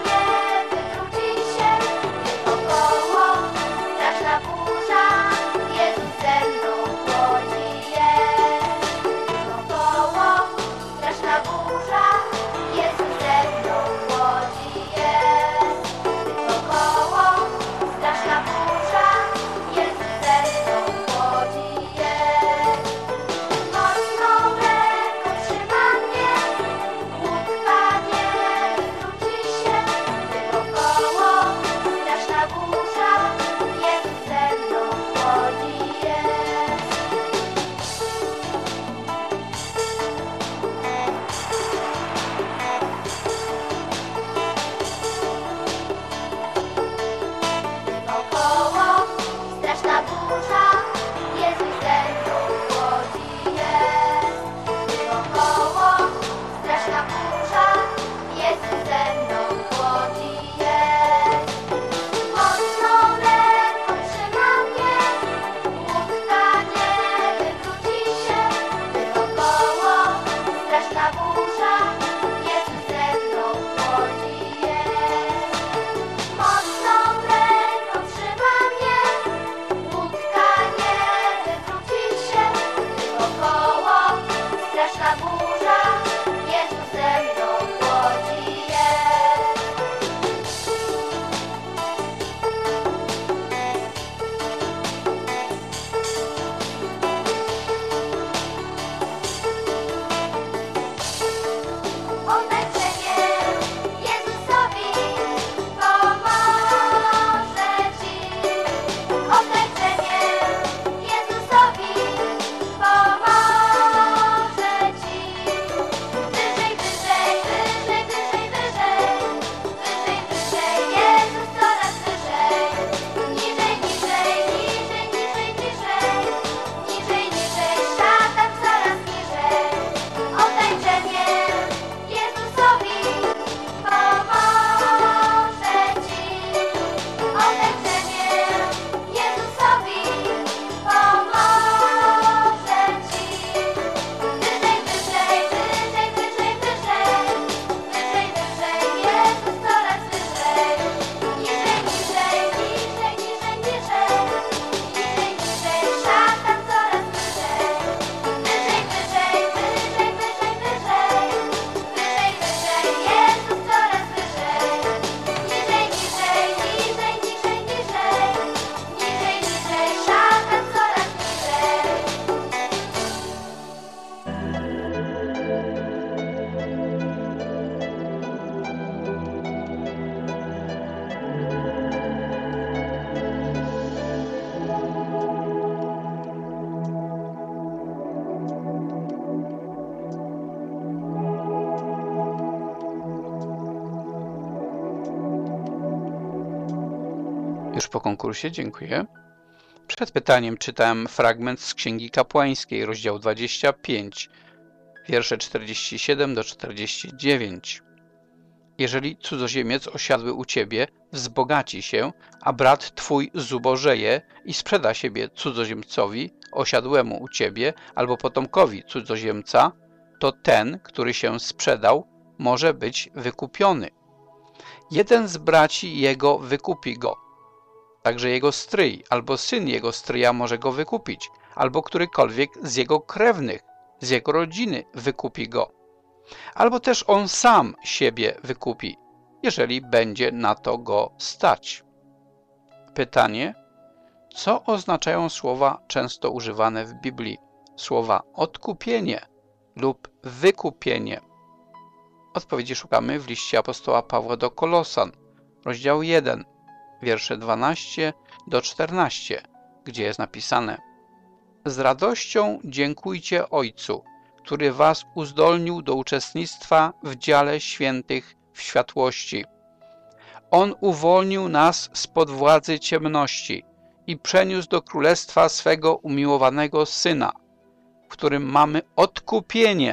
Już po konkursie, dziękuję. Przed pytaniem czytałem fragment z Księgi Kapłańskiej, rozdział 25, wiersze 47 do 49. Jeżeli cudzoziemiec osiadły u ciebie wzbogaci się, a brat twój zubożeje i sprzeda siebie cudzoziemcowi osiadłemu u ciebie albo potomkowi cudzoziemca, to ten, który się sprzedał, może być wykupiony. Jeden z braci jego wykupi go. Także jego stryj albo syn jego stryja może go wykupić, albo którykolwiek z jego krewnych, z jego rodziny wykupi go. Albo też on sam siebie wykupi, jeżeli będzie na to go stać. Pytanie: co oznaczają słowa często używane w Biblii? Słowa odkupienie lub wykupienie. Odpowiedzi szukamy w liście apostoła Pawła do Kolosan, rozdział 1, wiersze 12 do 14, gdzie jest napisane: z radością dziękujcie Ojcu, który was uzdolnił do uczestnictwa w dziale świętych w światłości. On uwolnił nas spod władzy ciemności i przeniósł do królestwa swego umiłowanego Syna, w którym mamy odkupienie,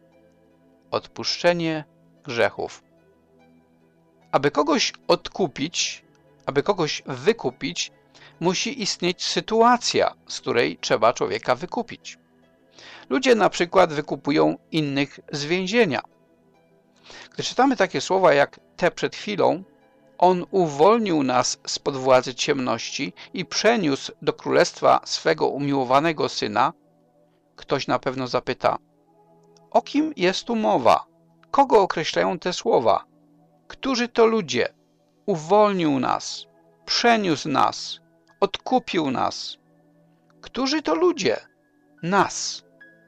odpuszczenie grzechów. Aby kogoś odkupić, aby kogoś wykupić, musi istnieć sytuacja, z której trzeba człowieka wykupić. Ludzie na przykład wykupują innych z więzienia. Gdy czytamy takie słowa jak te przed chwilą, on uwolnił nas spod władzy ciemności i przeniósł do królestwa swego umiłowanego Syna, ktoś na pewno zapyta: o kim jest tu mowa? Kogo określają te słowa? Którzy to ludzie? Uwolnił nas, przeniósł nas, odkupił nas. Którzy to ludzie? Nas.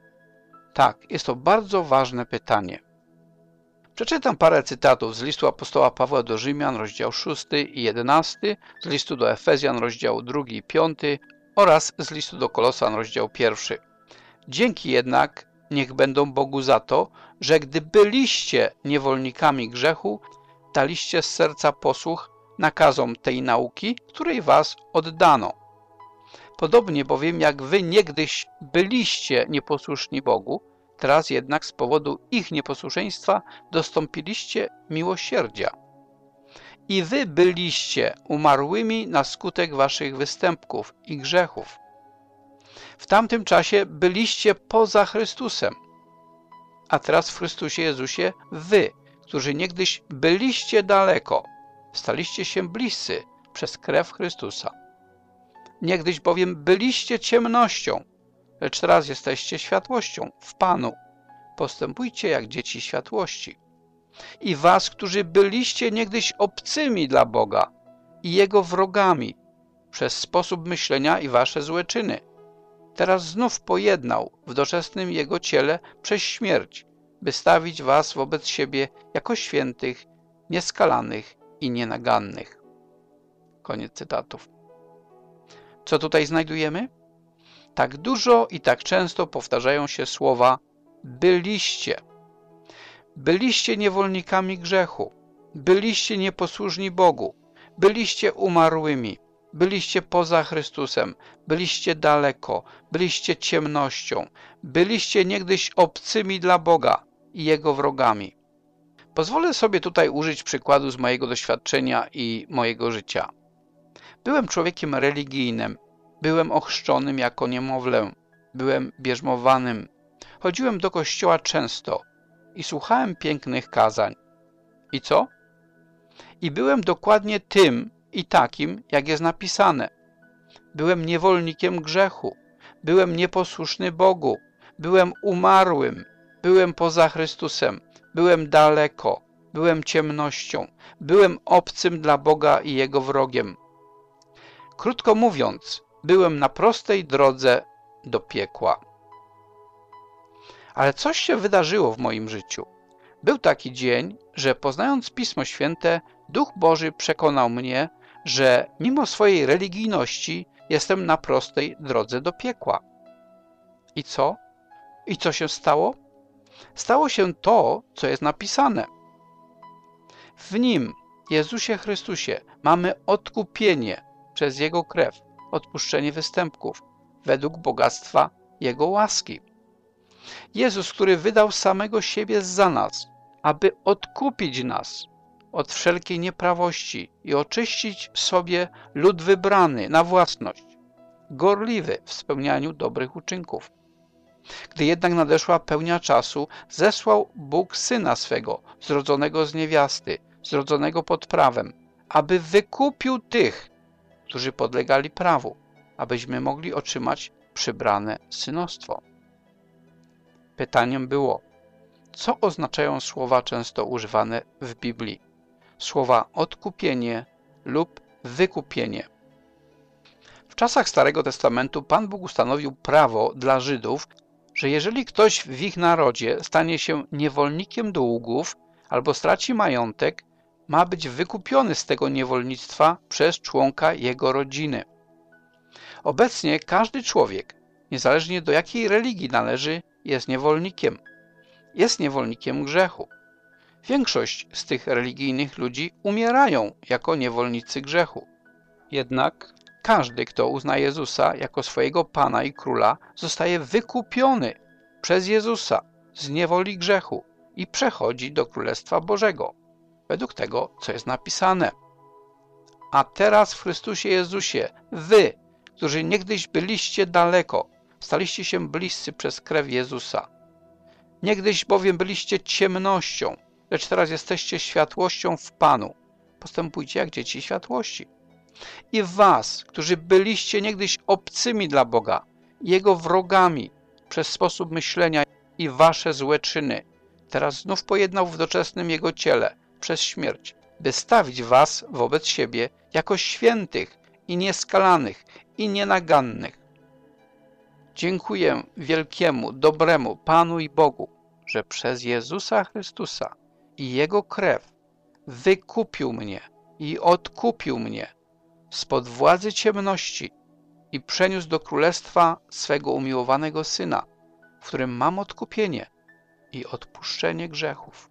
Tak, jest to bardzo ważne pytanie. Przeczytam parę cytatów z listu apostoła Pawła do Rzymian, rozdział 6 i 11, z listu do Efezjan, rozdział 2 i 5 oraz z listu do Kolosan, rozdział 1. Dzięki jednak niech będą Bogu za to, że gdy byliście niewolnikami grzechu, daliście z serca posłuch nakazom tej nauki, której was oddano. Podobnie bowiem jak wy niegdyś byliście nieposłuszni Bogu, teraz jednak z powodu ich nieposłuszeństwa dostąpiliście miłosierdzia. I wy byliście umarłymi na skutek waszych występków i grzechów. W tamtym czasie byliście poza Chrystusem, a teraz w Chrystusie Jezusie wy, którzy niegdyś byliście daleko, staliście się bliscy przez krew Chrystusa. Niegdyś bowiem byliście ciemnością, lecz teraz jesteście światłością w Panu. Postępujcie jak dzieci światłości. I was, którzy byliście niegdyś obcymi dla Boga i Jego wrogami przez sposób myślenia i wasze złe czyny, teraz znów pojednał w doczesnym Jego ciele przez śmierć, by stawić was wobec siebie jako świętych, nieskalanych i nienagannych. Koniec cytatów. Co tutaj znajdujemy? Tak dużo i tak często powtarzają się słowa byliście. Byliście niewolnikami grzechu, byliście nieposłuszni Bogu, byliście umarłymi, byliście poza Chrystusem, byliście daleko, byliście ciemnością, byliście niegdyś obcymi dla Boga i Jego wrogami. Pozwolę sobie tutaj użyć przykładu z mojego doświadczenia i mojego życia. Byłem człowiekiem religijnym, byłem ochrzczonym jako niemowlę, byłem bierzmowanym, chodziłem do kościoła często i słuchałem pięknych kazań. I co? I byłem dokładnie tym i takim, jak jest napisane. Byłem niewolnikiem grzechu, byłem nieposłuszny Bogu, byłem umarłym, byłem poza Chrystusem, byłem daleko, byłem ciemnością, byłem obcym dla Boga i Jego wrogiem. Krótko mówiąc, byłem na prostej drodze do piekła. Ale coś się wydarzyło w moim życiu. Był taki dzień, że poznając Pismo Święte, Duch Boży przekonał mnie, że mimo swojej religijności jestem na prostej drodze do piekła. I co? I co się stało? Stało się to, co jest napisane. W Nim, Jezusie Chrystusie, mamy odkupienie, przez Jego krew odpuszczenie występków według bogactwa Jego łaski. Jezus, który wydał samego siebie za nas, aby odkupić nas od wszelkiej nieprawości i oczyścić sobie lud wybrany na własność, gorliwy w spełnianiu dobrych uczynków. Gdy jednak nadeszła pełnia czasu, zesłał Bóg Syna swego, zrodzonego z niewiasty, zrodzonego pod prawem, aby wykupił tych, którzy podlegali prawu, abyśmy mogli otrzymać przybrane synostwo. Pytaniem było, co oznaczają słowa często używane w Biblii? Słowa odkupienie lub wykupienie. W czasach Starego Testamentu Pan Bóg ustanowił prawo dla Żydów, że jeżeli ktoś w ich narodzie stanie się niewolnikiem długów albo straci majątek, ma być wykupiony z tego niewolnictwa przez członka jego rodziny. Obecnie każdy człowiek, niezależnie do jakiej religii należy, jest niewolnikiem. Jest niewolnikiem grzechu. Większość z tych religijnych ludzi umierają jako niewolnicy grzechu. Jednak każdy, kto uzna Jezusa jako swojego Pana i Króla, zostaje wykupiony przez Jezusa z niewoli grzechu i przechodzi do Królestwa Bożego, według tego, co jest napisane. A teraz w Chrystusie Jezusie, wy, którzy niegdyś byliście daleko, staliście się bliscy przez krew Jezusa. Niegdyś bowiem byliście ciemnością, lecz teraz jesteście światłością w Panu. Postępujcie jak dzieci światłości. I was, którzy byliście niegdyś obcymi dla Boga, Jego wrogami przez sposób myślenia i wasze złe czyny, teraz znów pojednał w doczesnym Jego ciele przez śmierć, by stawić was wobec siebie jako świętych i nieskalanych i nienagannych. Dziękuję wielkiemu, dobremu Panu i Bogu, że przez Jezusa Chrystusa i Jego krew wykupił mnie i odkupił mnie spod władzy ciemności i przeniósł do królestwa swego umiłowanego Syna, w którym mam odkupienie i odpuszczenie grzechów.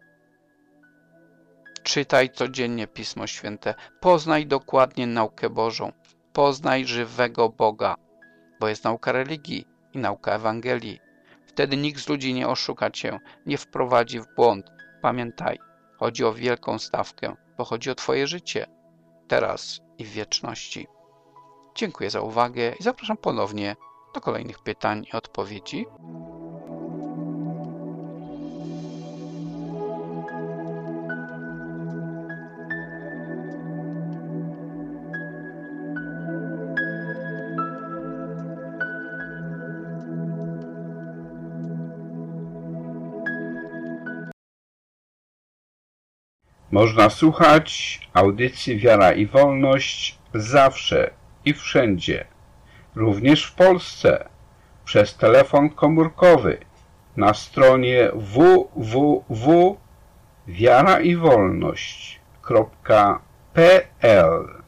Czytaj codziennie Pismo Święte, poznaj dokładnie naukę Bożą, poznaj żywego Boga, bo jest nauka religii i nauka Ewangelii. Wtedy nikt z ludzi nie oszuka cię, nie wprowadzi w błąd. Pamiętaj, chodzi o wielką stawkę, bo chodzi o twoje życie, teraz i w wieczności. Dziękuję za uwagę i zapraszam ponownie do kolejnych pytań i odpowiedzi. Można słuchać audycji Wiara i Wolność zawsze i wszędzie, również w Polsce, przez telefon komórkowy na stronie www.wiaraiwolność.pl.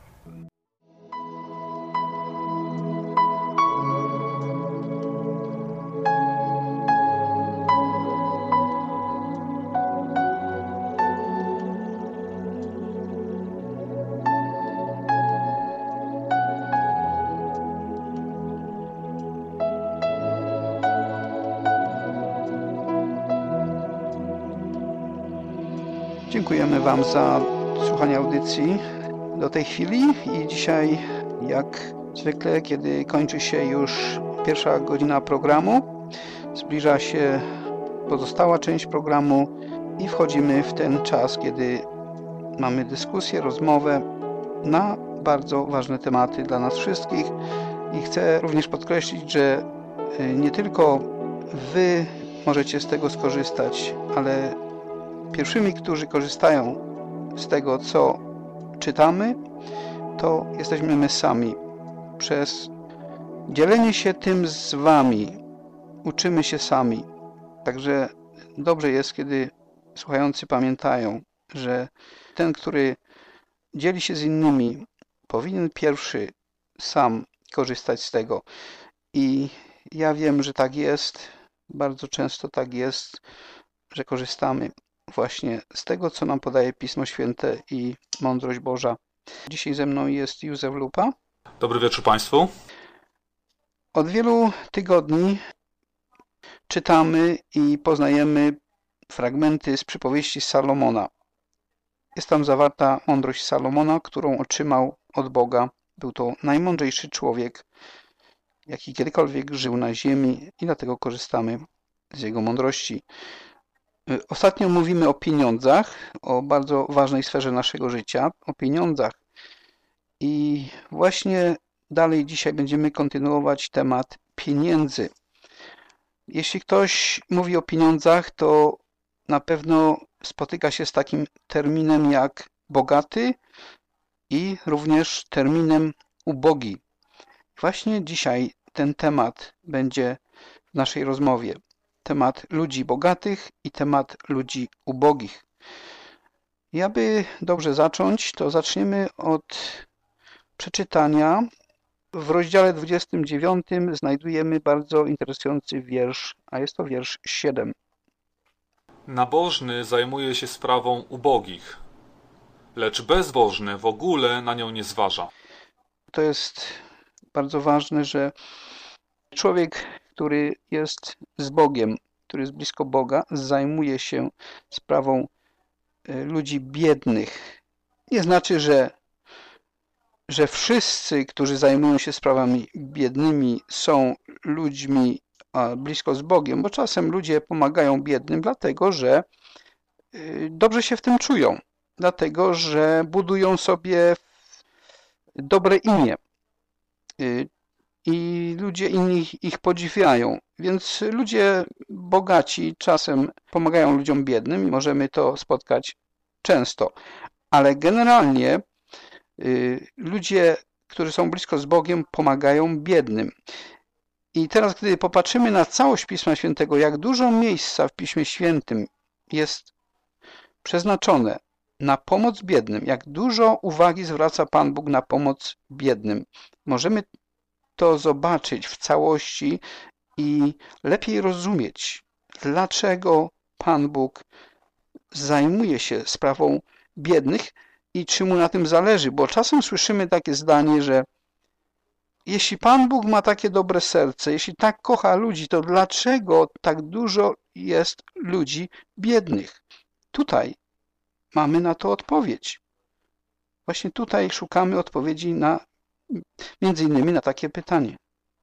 Dziękujemy Wam za słuchanie audycji do tej chwili i dzisiaj, jak zwykle, kiedy kończy się już pierwsza godzina programu, zbliża się pozostała część programu i wchodzimy w ten czas, kiedy mamy dyskusję, rozmowę na bardzo ważne tematy dla nas wszystkich i chcę również podkreślić, że nie tylko Wy możecie z tego skorzystać, ale pierwszymi, którzy korzystają z tego, co czytamy, to jesteśmy my sami. Przez dzielenie się tym z Wami uczymy się sami. Także dobrze jest, kiedy słuchający pamiętają, że ten, który dzieli się z innymi, powinien pierwszy sam korzystać z tego. I ja wiem, że tak jest, bardzo często tak jest, że korzystamy właśnie z tego, co nam podaje Pismo Święte i mądrość Boża. Dzisiaj ze mną jest Józef Lupa. Dobry wieczór Państwu. Od wielu tygodni czytamy i poznajemy fragmenty z przypowieści Salomona. Jest tam zawarta mądrość Salomona, którą otrzymał od Boga. Był to najmądrzejszy człowiek, jaki kiedykolwiek żył na ziemi i dlatego korzystamy z jego mądrości. Ostatnio mówimy o pieniądzach, o bardzo ważnej sferze naszego życia, o pieniądzach. I właśnie dalej dzisiaj będziemy kontynuować temat pieniędzy. Jeśli ktoś mówi o pieniądzach, to na pewno spotyka się z takim terminem jak bogaty i również terminem ubogi. Właśnie dzisiaj ten temat będzie w naszej rozmowie. Temat ludzi bogatych i temat ludzi ubogich. I aby dobrze zacząć, to zaczniemy od przeczytania. W rozdziale 29 znajdujemy bardzo interesujący wiersz, a jest to wiersz 7. Nabożny zajmuje się sprawą ubogich, lecz bezbożny w ogóle na nią nie zważa. To jest bardzo ważne, że człowiek, który jest z Bogiem, który jest blisko Boga, zajmuje się sprawą ludzi biednych. Nie znaczy, że wszyscy, którzy zajmują się sprawami biednymi, są ludźmi blisko z Bogiem, bo czasem ludzie pomagają biednym, dlatego że dobrze się w tym czują, dlatego że budują sobie dobre imię i ludzie inni ich podziwiają. Więc ludzie bogaci czasem pomagają ludziom biednym i możemy to spotkać często, ale generalnie ludzie, którzy są blisko z Bogiem, pomagają biednym. I teraz, gdy popatrzymy na całość Pisma Świętego, jak dużo miejsca w Piśmie Świętym jest przeznaczone na pomoc biednym, jak dużo uwagi zwraca Pan Bóg na pomoc biednym, możemy to zobaczyć w całości i lepiej rozumieć, dlaczego Pan Bóg zajmuje się sprawą biednych i czy mu na tym zależy, bo czasem słyszymy takie zdanie, że jeśli Pan Bóg ma takie dobre serce, jeśli tak kocha ludzi, to dlaczego tak dużo jest ludzi biednych? Tutaj mamy na to odpowiedź. Właśnie tutaj szukamy odpowiedzi między innymi na takie pytanie.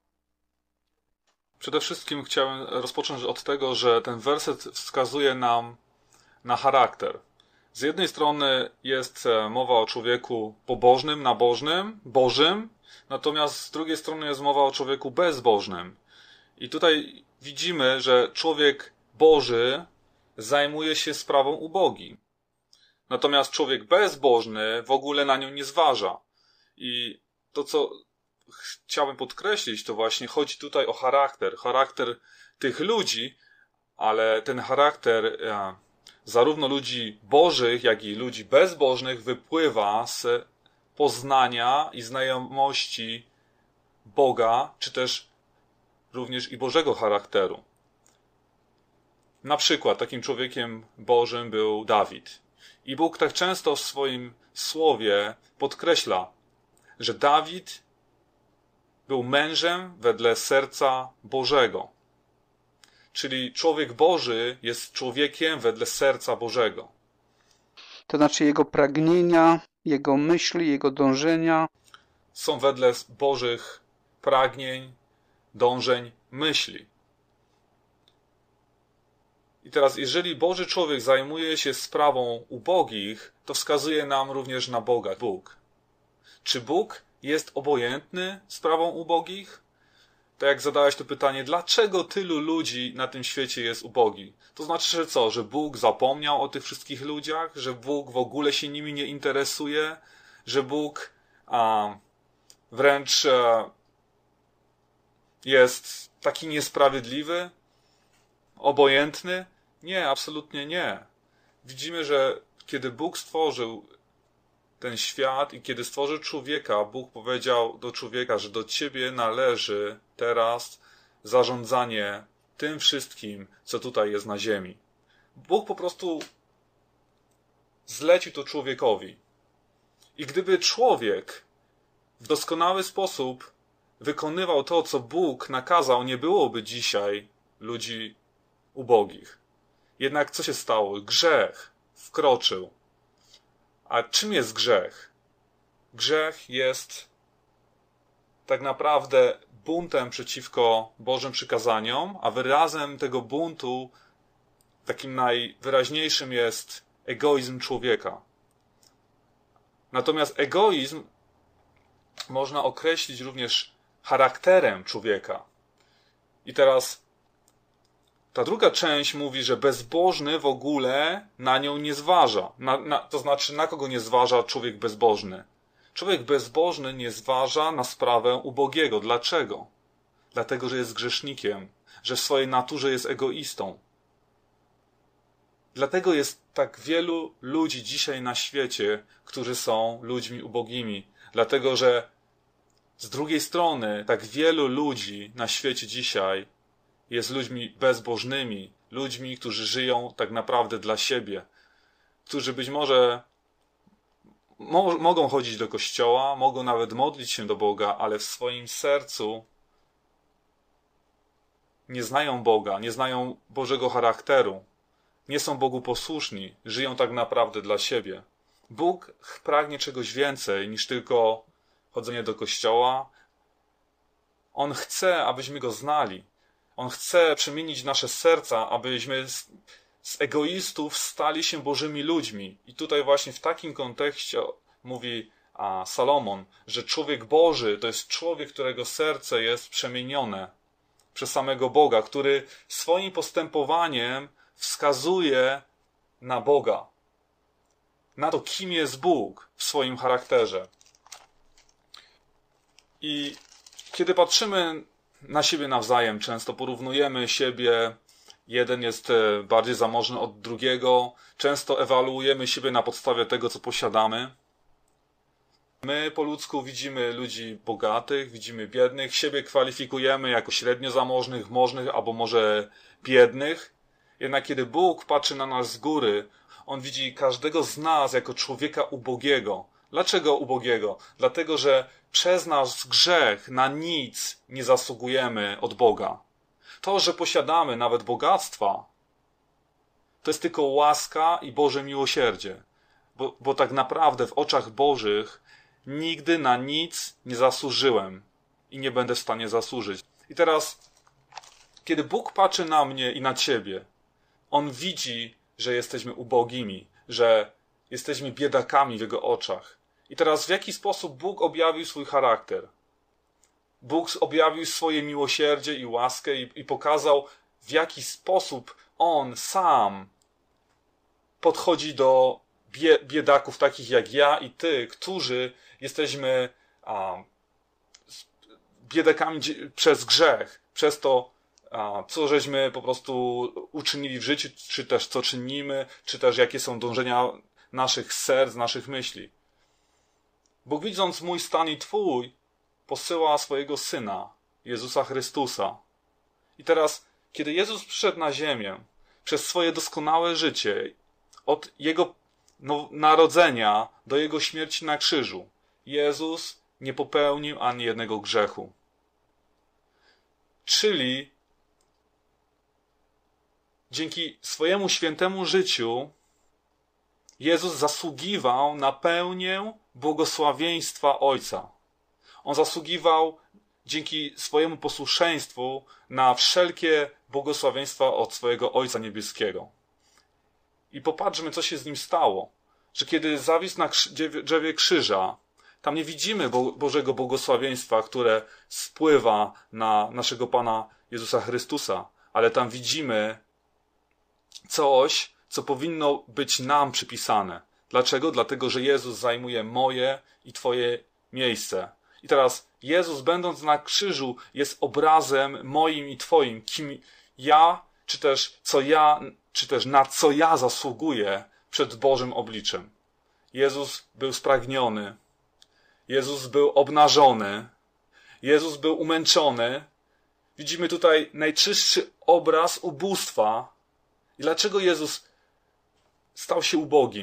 Przede wszystkim chciałem rozpocząć od tego, że ten werset wskazuje nam na charakter. Z jednej strony jest mowa o człowieku pobożnym, nabożnym, bożym, natomiast z drugiej strony jest mowa o człowieku bezbożnym. I tutaj widzimy, że człowiek Boży zajmuje się sprawą ubogim. Natomiast człowiek bezbożny w ogóle na nią nie zważa. I to, co chciałem podkreślić, to właśnie chodzi tutaj o charakter tych ludzi, ale ten charakter zarówno ludzi bożych, jak i ludzi bezbożnych wypływa z poznania i znajomości Boga, czy też również i Bożego charakteru. Na przykład takim człowiekiem Bożym był Dawid. I Bóg tak często w swoim słowie podkreśla, że Dawid był mężem wedle serca Bożego. Czyli człowiek Boży jest człowiekiem wedle serca Bożego. To znaczy jego pragnienia, jego myśli, jego dążenia są wedle Bożych pragnień, dążeń, myśli. I teraz, jeżeli Boży człowiek zajmuje się sprawą ubogich, to wskazuje nam również na Boga, Bóg. Czy Bóg jest obojętny sprawą ubogich? Tak jak zadałeś to pytanie, dlaczego tylu ludzi na tym świecie jest ubogi? To znaczy, że co? Że Bóg zapomniał o tych wszystkich ludziach? Że Bóg w ogóle się nimi nie interesuje? Że Bóg wręcz jest taki niesprawiedliwy? Obojętny? Nie, absolutnie nie. Widzimy, że kiedy Bóg stworzył ten świat i kiedy stworzył człowieka, Bóg powiedział do człowieka, że do ciebie należy teraz zarządzanie tym wszystkim, co tutaj jest na ziemi. Bóg po prostu zlecił to człowiekowi. I gdyby człowiek w doskonały sposób wykonywał to, co Bóg nakazał, nie byłoby dzisiaj ludzi ubogich. Jednak co się stało? Grzech wkroczył. A czym jest grzech? Grzech jest tak naprawdę buntem przeciwko Bożym przykazaniom, a wyrazem tego buntu takim najwyraźniejszym jest egoizm człowieka. Natomiast egoizm można określić również charakterem człowieka. I teraz ta druga część mówi, że bezbożny w ogóle na nią nie zważa. To znaczy, na kogo nie zważa człowiek bezbożny? Człowiek bezbożny nie zważa na sprawę ubogiego. Dlaczego? Dlatego, że jest grzesznikiem, że w swojej naturze jest egoistą. Dlatego jest tak wielu ludzi dzisiaj na świecie, którzy są ludźmi ubogimi. Dlatego, że z drugiej strony tak wielu ludzi na świecie dzisiaj jest ludźmi bezbożnymi, ludźmi, którzy żyją tak naprawdę dla siebie, którzy być może mogą chodzić do kościoła, mogą nawet modlić się do Boga, ale w swoim sercu nie znają Boga, nie znają Bożego charakteru, nie są Bogu posłuszni, żyją tak naprawdę dla siebie. Bóg pragnie czegoś więcej niż tylko chodzenie do kościoła. On chce, abyśmy Go znali. On chce przemienić nasze serca, abyśmy z egoistów stali się Bożymi ludźmi. I tutaj właśnie w takim kontekście mówi Salomon, że człowiek Boży to jest człowiek, którego serce jest przemienione przez samego Boga, który swoim postępowaniem wskazuje na Boga, na to, kim jest Bóg w swoim charakterze. I kiedy patrzymy na siebie nawzajem, często porównujemy siebie, jeden jest bardziej zamożny od drugiego, często ewaluujemy siebie na podstawie tego, co posiadamy. My po ludzku widzimy ludzi bogatych, widzimy biednych, siebie kwalifikujemy jako średnio zamożnych, możnych albo może biednych. Jednak kiedy Bóg patrzy na nas z góry, On widzi każdego z nas jako człowieka ubogiego. Dlaczego ubogiego? Dlatego, że przez nasz grzech na nic nie zasługujemy od Boga. To, że posiadamy nawet bogactwa, to jest tylko łaska i Boże miłosierdzie. Bo tak naprawdę w oczach Bożych nigdy na nic nie zasłużyłem i nie będę w stanie zasłużyć. I teraz, kiedy Bóg patrzy na mnie i na ciebie, On widzi, że jesteśmy ubogimi, że jesteśmy biedakami w Jego oczach. I teraz w jaki sposób Bóg objawił swój charakter? Bóg objawił swoje miłosierdzie i łaskę i pokazał, w jaki sposób On sam podchodzi do biedaków takich jak ja i ty, którzy jesteśmy biedakami przez grzech, przez to, co żeśmy po prostu uczynili w życiu, czy też co czynimy, czy też jakie są dążenia naszych serc, naszych myśli. Bóg, widząc mój stan i twój, posyła swojego Syna, Jezusa Chrystusa. I teraz, kiedy Jezus przyszedł na ziemię, przez swoje doskonałe życie, od Jego narodzenia do Jego śmierci na krzyżu, Jezus nie popełnił ani jednego grzechu. Czyli dzięki swojemu świętemu życiu Jezus zasługiwał na pełnię błogosławieństwa Ojca. On zasługiwał dzięki swojemu posłuszeństwu na wszelkie błogosławieństwa od swojego Ojca Niebieskiego. I popatrzmy, co się z Nim stało. Że kiedy zawisł na drzewie krzyża, tam nie widzimy Bożego błogosławieństwa, które spływa na naszego Pana Jezusa Chrystusa, ale tam widzimy coś, co powinno być nam przypisane. Dlaczego? Dlatego, że Jezus zajmuje moje i twoje miejsce. I teraz Jezus, będąc na krzyżu, jest obrazem moim i twoim, kim ja, czy też na co ja zasługuję przed Bożym obliczem. Jezus był spragniony, Jezus był obnażony, Jezus był umęczony. Widzimy tutaj najczystszy obraz ubóstwa. I dlaczego Jezus stał się ubogim?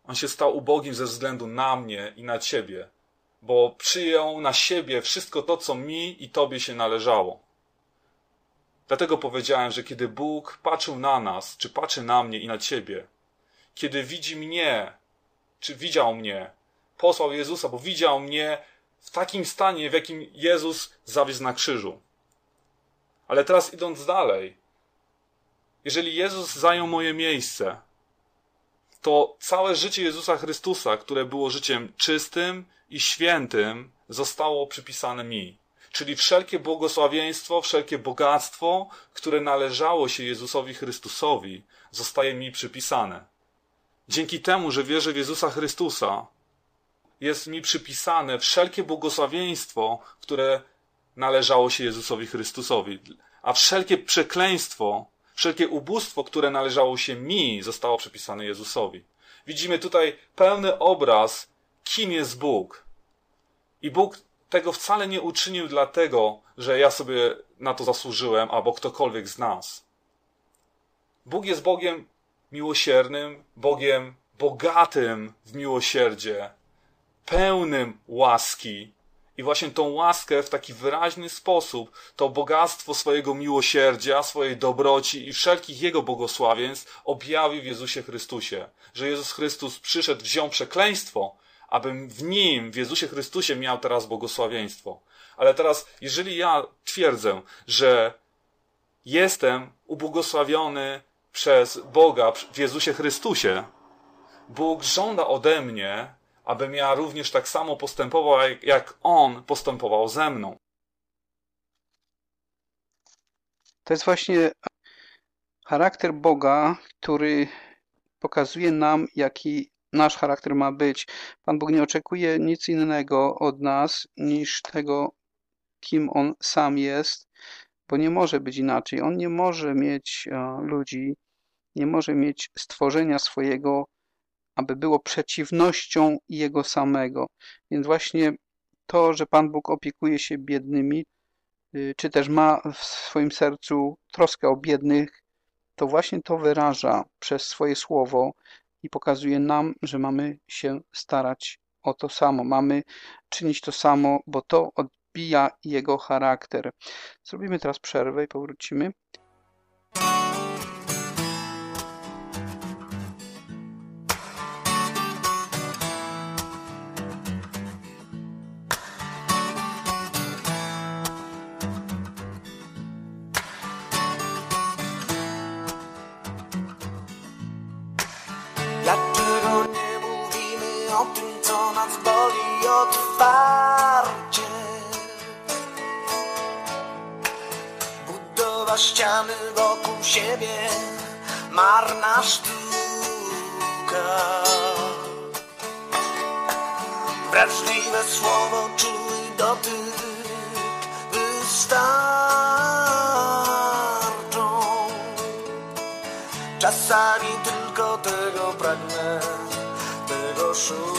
On się stał ubogim ze względu na mnie i na ciebie, bo przyjął na siebie wszystko to, co mi i tobie się należało. Dlatego powiedziałem, że kiedy Bóg patrzył na nas, czy patrzy na mnie i na ciebie, kiedy widzi mnie, czy widział mnie, posłał Jezusa, bo widział mnie w takim stanie, w jakim Jezus zawisł na krzyżu. Ale teraz idąc dalej, jeżeli Jezus zajął moje miejsce, to całe życie Jezusa Chrystusa, które było życiem czystym i świętym, zostało przypisane mi. Czyli wszelkie błogosławieństwo, wszelkie bogactwo, które należało się Jezusowi Chrystusowi, zostaje mi przypisane. Dzięki temu, że wierzę w Jezusa Chrystusa, jest mi przypisane wszelkie błogosławieństwo, które należało się Jezusowi Chrystusowi. A wszelkie przekleństwo, wszelkie ubóstwo, które należało się mi, zostało przypisane Jezusowi. Widzimy tutaj pełny obraz, kim jest Bóg. I Bóg tego wcale nie uczynił dlatego, że ja sobie na to zasłużyłem, albo ktokolwiek z nas. Bóg jest Bogiem miłosiernym, Bogiem bogatym w miłosierdzie, pełnym łaski. I właśnie tą łaskę w taki wyraźny sposób, to bogactwo swojego miłosierdzia, swojej dobroci i wszelkich Jego błogosławieństw objawił w Jezusie Chrystusie. Że Jezus Chrystus przyszedł, wziął przekleństwo, abym w Nim, w Jezusie Chrystusie miał teraz błogosławieństwo. Ale teraz, jeżeli ja twierdzę, że jestem ubłogosławiony przez Boga w Jezusie Chrystusie, Bóg żąda ode mnie, abym ja również tak samo postępował, jak On postępował ze mną. To jest właśnie charakter Boga, który pokazuje nam, jaki nasz charakter ma być. Pan Bóg nie oczekuje nic innego od nas, niż tego, kim On sam jest, bo nie może być inaczej. On nie może mieć ludzi, nie może mieć stworzenia swojego, aby było przeciwnością Jego samego. Więc właśnie to, że Pan Bóg opiekuje się biednymi, czy też ma w swoim sercu troskę o biednych, to właśnie to wyraża przez swoje słowo i pokazuje nam, że mamy się starać o to samo. Mamy czynić to samo, bo to odbija Jego charakter. Zrobimy teraz przerwę i powrócimy. Dlaczego nie mówimy o tym, co nas boli otwarcie? Budowa ściany wokół siebie, marna sztuka. Wrażliwe słowo, czuły dotyk wystarczą. Czasami tylko tego pragnę, tego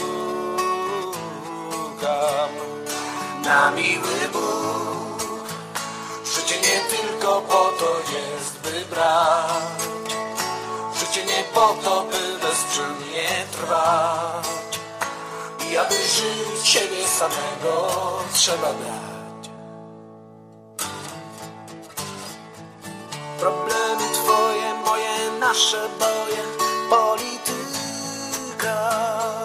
szukam. Na miły Bóg, życie nie tylko po to jest, by brać. Życie nie po to, by bezczynnie trwać. I aby żyć siebie samego, trzeba dać. Problemy twoje, moje, nasze boje, polityka.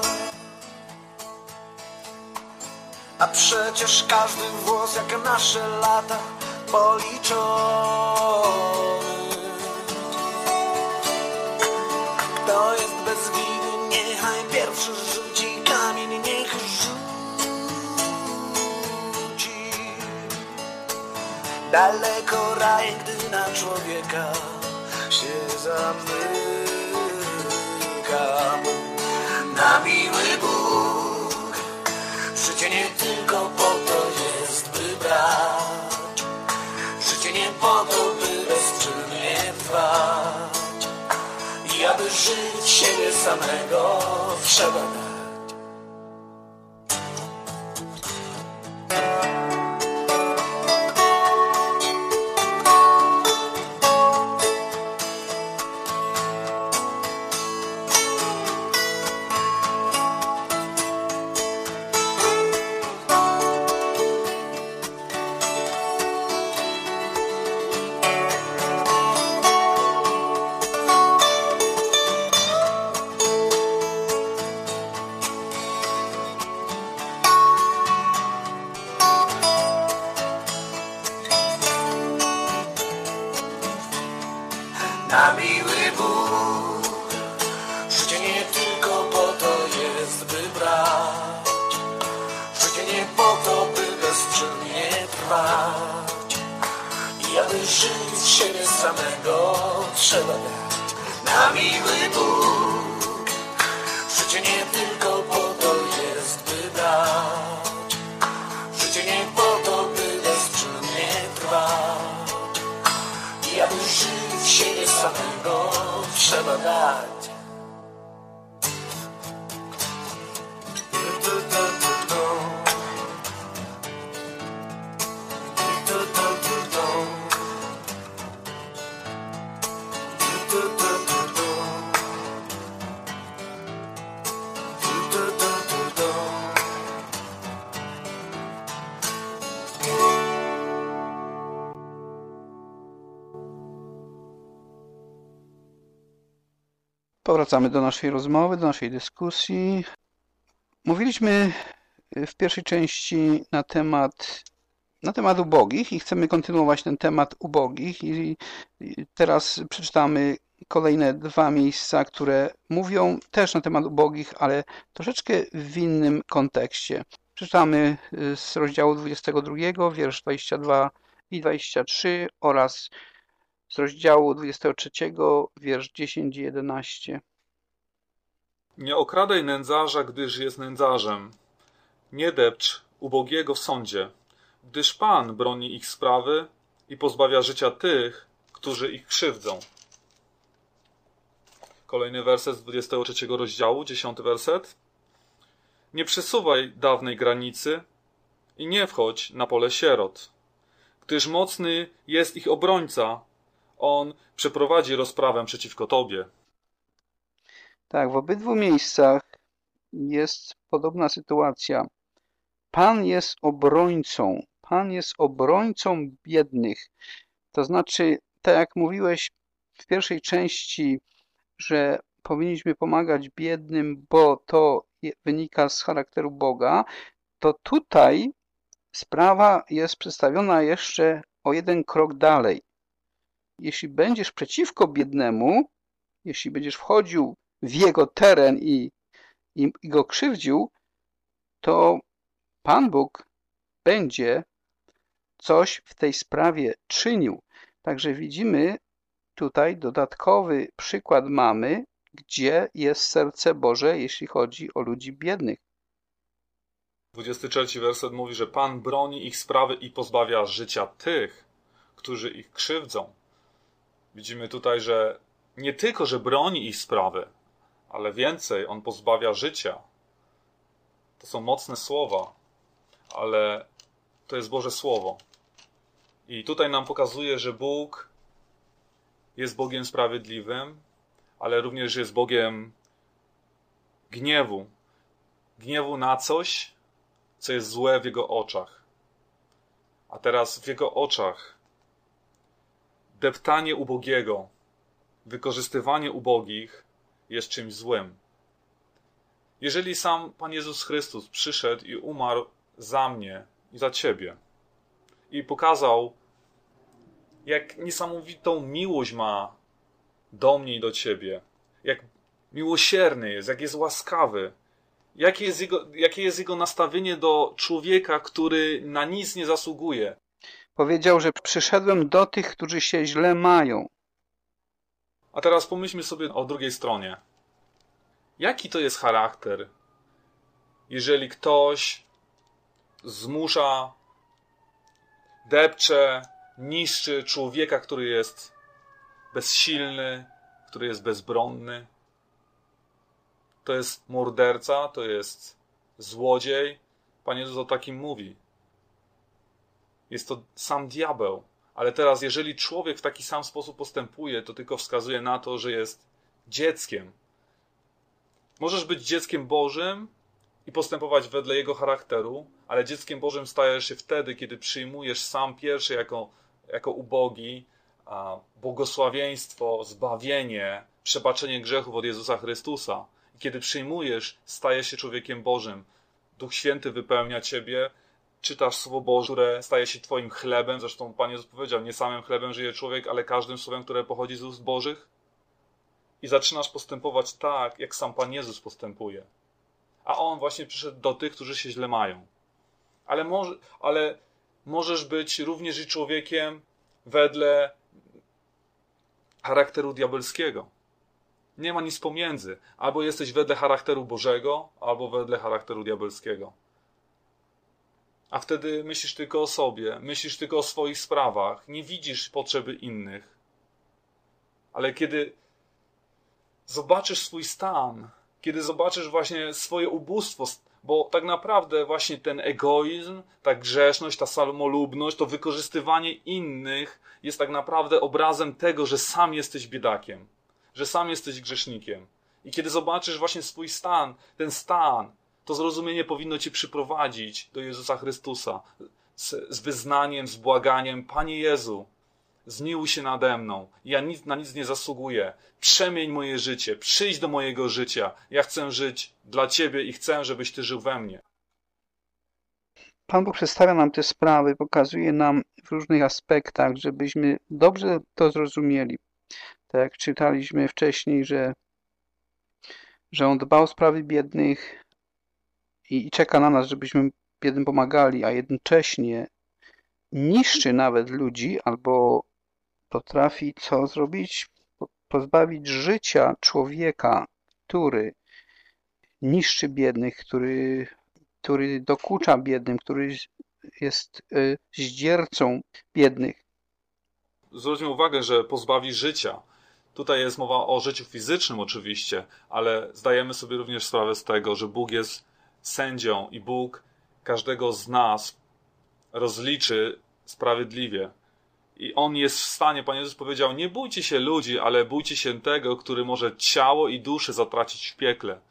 A przecież każdy włos jak nasze lata policzony. Kto jest bez winy, niechaj pierwszy rzuci kamień, niech rzuci. Daleko raj, gdy na człowieka się zamyka. Na miły Bóg, życie nie tylko po to jest, by brać. Życie nie po to, by bezczynnie trwać. I aby żyć siebie samego, trzeba dać. na miły Bóg. Życie nie tylko po to jest, by brać. Życie nie po to, by bezczynnie trwać. I aby żyć siebie samego trzeba dać na miły Bóg. Życie nie tylko po to jest, by brać. Życie nie po to, by bezczynnie trwać. I aby żyć siebie samego trzeba dać. Powracamy do naszej rozmowy, do naszej dyskusji. Mówiliśmy w pierwszej części na temat ubogich i chcemy kontynuować ten temat ubogich i teraz przeczytamy kolejne dwa miejsca, które mówią też na temat ubogich, ale troszeczkę w innym kontekście. Przeczytamy z rozdziału 22, wiersz 22 i 23 oraz z rozdziału 23, wiersz 10 i 11. Nie okradaj nędzarza, gdyż jest nędzarzem. Nie depcz ubogiego w sądzie, gdyż Pan broni ich sprawy i pozbawia życia tych, którzy ich krzywdzą. Kolejny werset z 23 rozdziału, 10 werset. Nie przesuwaj dawnej granicy i nie wchodź na pole sierot, gdyż mocny jest ich obrońca, on przeprowadzi rozprawę przeciwko tobie. Tak, w obydwu miejscach jest podobna sytuacja. Pan jest obrońcą. Pan jest obrońcą biednych. To znaczy, tak jak mówiłeś w pierwszej części, że powinniśmy pomagać biednym, bo to wynika z charakteru Boga, to tutaj sprawa jest przedstawiona jeszcze o jeden krok dalej. Jeśli będziesz przeciwko biednemu, jeśli będziesz wchodził w jego teren i go krzywdził, to Pan Bóg będzie coś w tej sprawie czynił. Także widzimy tutaj dodatkowy przykład mamy, gdzie jest serce Boże, jeśli chodzi o ludzi biednych. 23 werset mówi, że Pan broni ich sprawy i pozbawia życia tych, którzy ich krzywdzą. Widzimy tutaj, że nie tylko, że broni ich sprawy, ale więcej, On pozbawia życia. To są mocne słowa, ale to jest Boże Słowo. I tutaj nam pokazuje, że Bóg jest Bogiem sprawiedliwym, ale również jest Bogiem gniewu. Gniewu na coś, co jest złe w Jego oczach. A teraz w Jego oczach deptanie ubogiego, wykorzystywanie ubogich jest czymś złym. Jeżeli sam Pan Jezus Chrystus przyszedł i umarł za mnie i za ciebie i pokazał, jak niesamowitą miłość ma do mnie i do ciebie, jak miłosierny jest, jak jest łaskawy, jakie jest jego nastawienie do człowieka, który na nic nie zasługuje. Powiedział, że przyszedłem do tych, którzy się źle mają. A teraz pomyślmy sobie o drugiej stronie. Jaki to jest charakter, jeżeli ktoś zmusza, depcze, niszczy człowieka, który jest bezsilny, który jest bezbronny? To jest morderca, to jest złodziej. Pan Jezus o takim mówi. Jest to sam diabeł. Ale teraz, jeżeli człowiek w taki sam sposób postępuje, to tylko wskazuje na to, że jest dzieckiem. Możesz być dzieckiem Bożym i postępować wedle Jego charakteru, ale dzieckiem Bożym stajesz się wtedy, kiedy przyjmujesz sam pierwszy jako ubogi błogosławieństwo, zbawienie, przebaczenie grzechów od Jezusa Chrystusa. I kiedy przyjmujesz, stajesz się człowiekiem Bożym. Duch Święty wypełnia ciebie czytasz Słowo Boże, które staje się twoim chlebem. Zresztą Pan Jezus powiedział, nie samym chlebem żyje człowiek, ale każdym słowem, które pochodzi z ust Bożych. I zaczynasz postępować tak, jak sam Pan Jezus postępuje. A On właśnie przyszedł do tych, którzy się źle mają. Ale możesz być również i człowiekiem wedle charakteru diabelskiego. Nie ma nic pomiędzy. Albo jesteś wedle charakteru Bożego, albo wedle charakteru diabelskiego. A wtedy myślisz tylko o sobie, myślisz tylko o swoich sprawach, nie widzisz potrzeby innych. Ale kiedy zobaczysz swój stan, kiedy zobaczysz właśnie swoje ubóstwo, bo tak naprawdę właśnie ten egoizm, ta grzeszność, ta samolubność, to wykorzystywanie innych jest tak naprawdę obrazem tego, że sam jesteś biedakiem, że sam jesteś grzesznikiem. I kiedy zobaczysz właśnie swój stan, ten stan, to zrozumienie powinno cię przyprowadzić do Jezusa Chrystusa z wyznaniem, z błaganiem: Panie Jezu, zmiłuj się nade mną, ja na nic nie zasługuję, przemień moje życie, przyjdź do mojego życia, ja chcę żyć dla Ciebie i chcę, żebyś Ty żył we mnie. Pan Bóg przedstawia nam te sprawy, pokazuje nam w różnych aspektach, żebyśmy dobrze to zrozumieli. Tak jak czytaliśmy wcześniej, że On dba o sprawy biednych i czeka na nas, żebyśmy biednym pomagali, a jednocześnie niszczy nawet ludzi albo potrafi co zrobić? Pozbawić życia człowieka, który niszczy biednych, który dokucza biednym, który jest zdziercą biednych. Zwróćmy uwagę, że pozbawi życia. Tutaj jest mowa o życiu fizycznym oczywiście, ale zdajemy sobie również sprawę z tego, że Bóg jest sędzią i Bóg każdego z nas rozliczy sprawiedliwie. I On jest w stanie, Pan Jezus powiedział, nie bójcie się ludzi, ale bójcie się tego, który może ciało i duszę zatracić w piekle.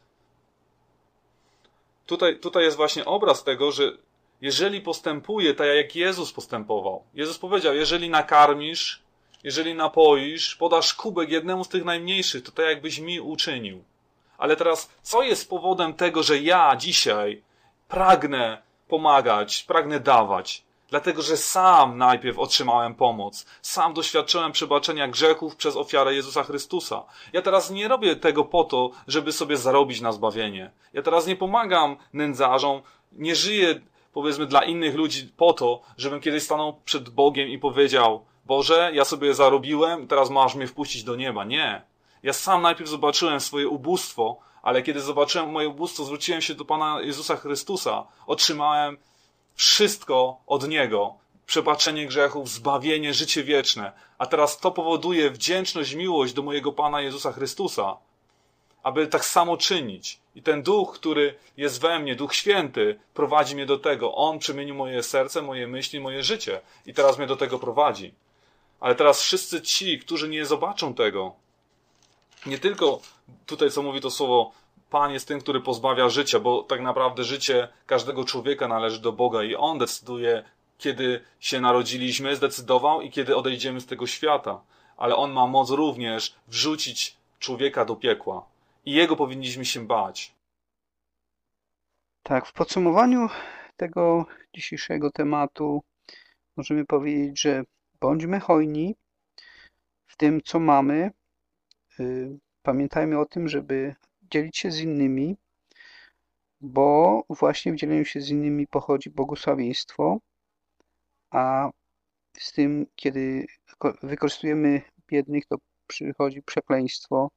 Tutaj jest właśnie obraz tego, że jeżeli postępuje tak, jak Jezus postępował. Jezus powiedział, jeżeli nakarmisz, jeżeli napoisz, podasz kubek jednemu z tych najmniejszych, to tak jakbyś mi uczynił. Ale teraz, co jest powodem tego, że ja dzisiaj pragnę pomagać, pragnę dawać? Dlatego, że sam najpierw otrzymałem pomoc. Sam doświadczyłem przebaczenia grzechów przez ofiarę Jezusa Chrystusa. Ja teraz nie robię tego po to, żeby sobie zarobić na zbawienie. Ja teraz nie pomagam nędzarzom, nie żyję, powiedzmy, dla innych ludzi po to, żebym kiedyś stanął przed Bogiem i powiedział: Boże, ja sobie zarobiłem, teraz masz mnie wpuścić do nieba. Nie. Ja sam najpierw zobaczyłem swoje ubóstwo, ale kiedy zobaczyłem moje ubóstwo, zwróciłem się do Pana Jezusa Chrystusa. Otrzymałem wszystko od Niego. Przebaczenie grzechów, zbawienie, życie wieczne. A teraz to powoduje wdzięczność, miłość do mojego Pana Jezusa Chrystusa, aby tak samo czynić. I ten Duch, który jest we mnie, Duch Święty, prowadzi mnie do tego. On przemienił moje serce, moje myśli, moje życie. I teraz mnie do tego prowadzi. Ale teraz wszyscy ci, którzy nie zobaczą tego, nie tylko tutaj, co mówi to słowo, Pan jest tym, który pozbawia życia, bo tak naprawdę życie każdego człowieka należy do Boga i On decyduje, kiedy się narodziliśmy, zdecydował i kiedy odejdziemy z tego świata. Ale On ma moc również wrzucić człowieka do piekła. I Jego powinniśmy się bać. Tak, w podsumowaniu tego dzisiejszego tematu możemy powiedzieć, że bądźmy hojni w tym, co mamy. Pamiętajmy o tym, żeby dzielić się z innymi, bo właśnie w dzieleniu się z innymi pochodzi błogosławieństwo, a z tym, kiedy wykorzystujemy biednych, to przychodzi przekleństwo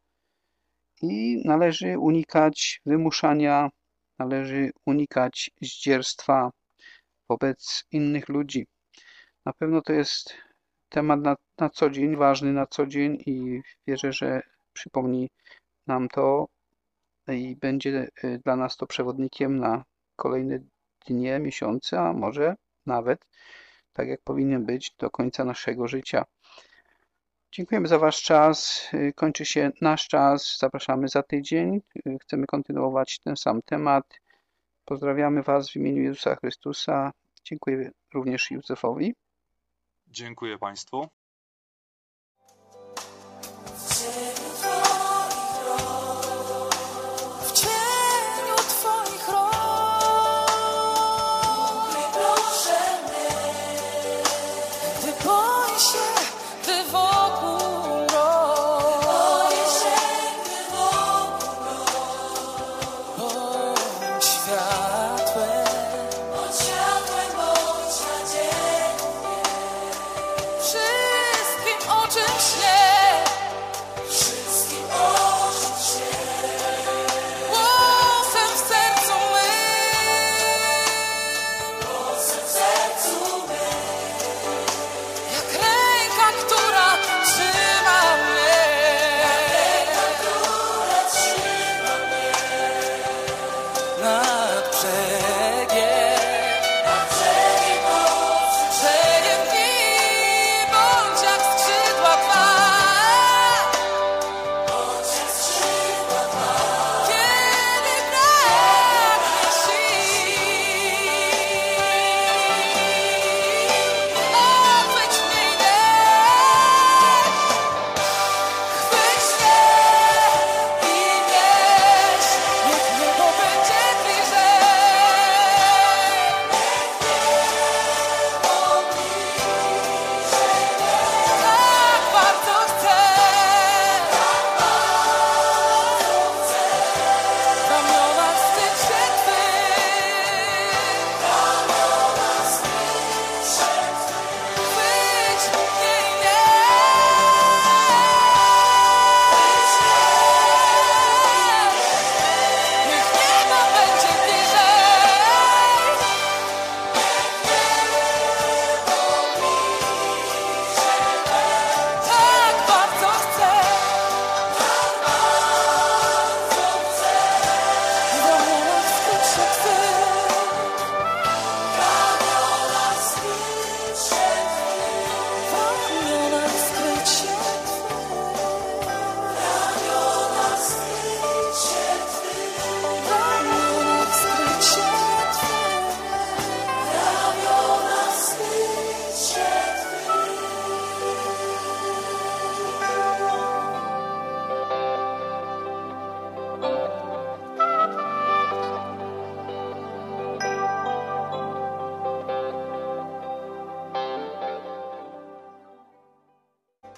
i należy unikać wymuszania, należy unikać zdzierstwa wobec innych ludzi. Na pewno to jest temat na co dzień, ważny na co dzień i wierzę, że przypomni nam to i będzie dla nas to przewodnikiem na kolejne dnie, miesiące, a może nawet, tak jak powinien być, do końca naszego życia. Dziękujemy za Wasz czas. Kończy się nasz czas. Zapraszamy za tydzień. Chcemy kontynuować ten sam temat. Pozdrawiamy Was w imieniu Jezusa Chrystusa. Dziękuję również Józefowi. Dziękuję Państwu. W cieniu Twoich rąk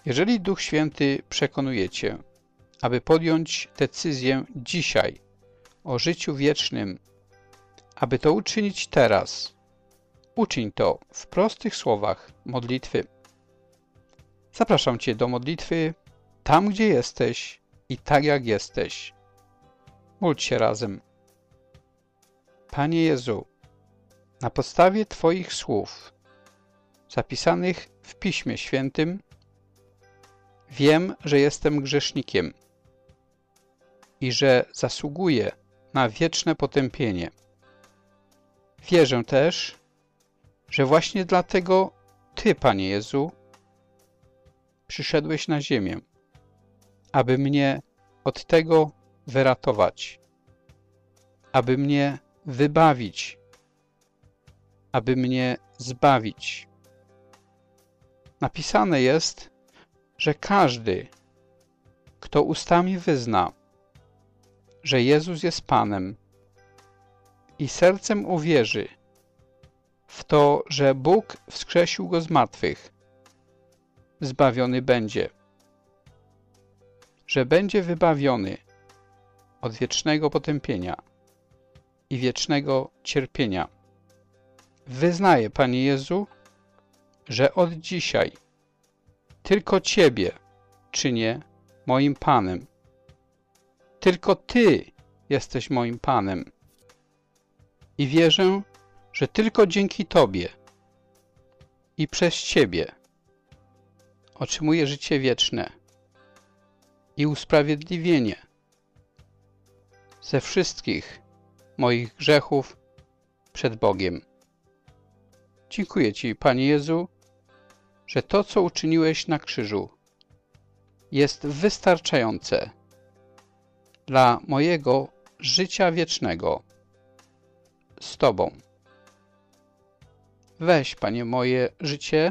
Jeżeli Duch Święty przekonuje Cię, aby podjąć decyzję dzisiaj o życiu wiecznym, aby to uczynić teraz, uczyń to w prostych słowach modlitwy. Zapraszam Cię do modlitwy tam, gdzie jesteś i tak jak jesteś. Módl się razem. Panie Jezu, na podstawie Twoich słów zapisanych w Piśmie Świętym wiem, że jestem grzesznikiem i że zasługuję na wieczne potępienie. Wierzę też, że właśnie dlatego Ty, Panie Jezu, przyszedłeś na ziemię, aby mnie od tego wyratować, aby mnie wybawić, aby mnie zbawić. Napisane jest, że każdy, kto ustami wyzna, że Jezus jest Panem i sercem uwierzy w to, że Bóg wskrzesił Go z martwych, zbawiony będzie, że będzie wybawiony od wiecznego potępienia i wiecznego cierpienia. Wyznaję, Panie Jezu, że od dzisiaj tylko Ciebie czynię moim Panem. Tylko Ty jesteś moim Panem. I wierzę, że tylko dzięki Tobie i przez Ciebie otrzymuję życie wieczne i usprawiedliwienie ze wszystkich moich grzechów przed Bogiem. Dziękuję Ci, Panie Jezu, że to, co uczyniłeś na krzyżu, jest wystarczające dla mojego życia wiecznego z Tobą. Weź, Panie, moje życie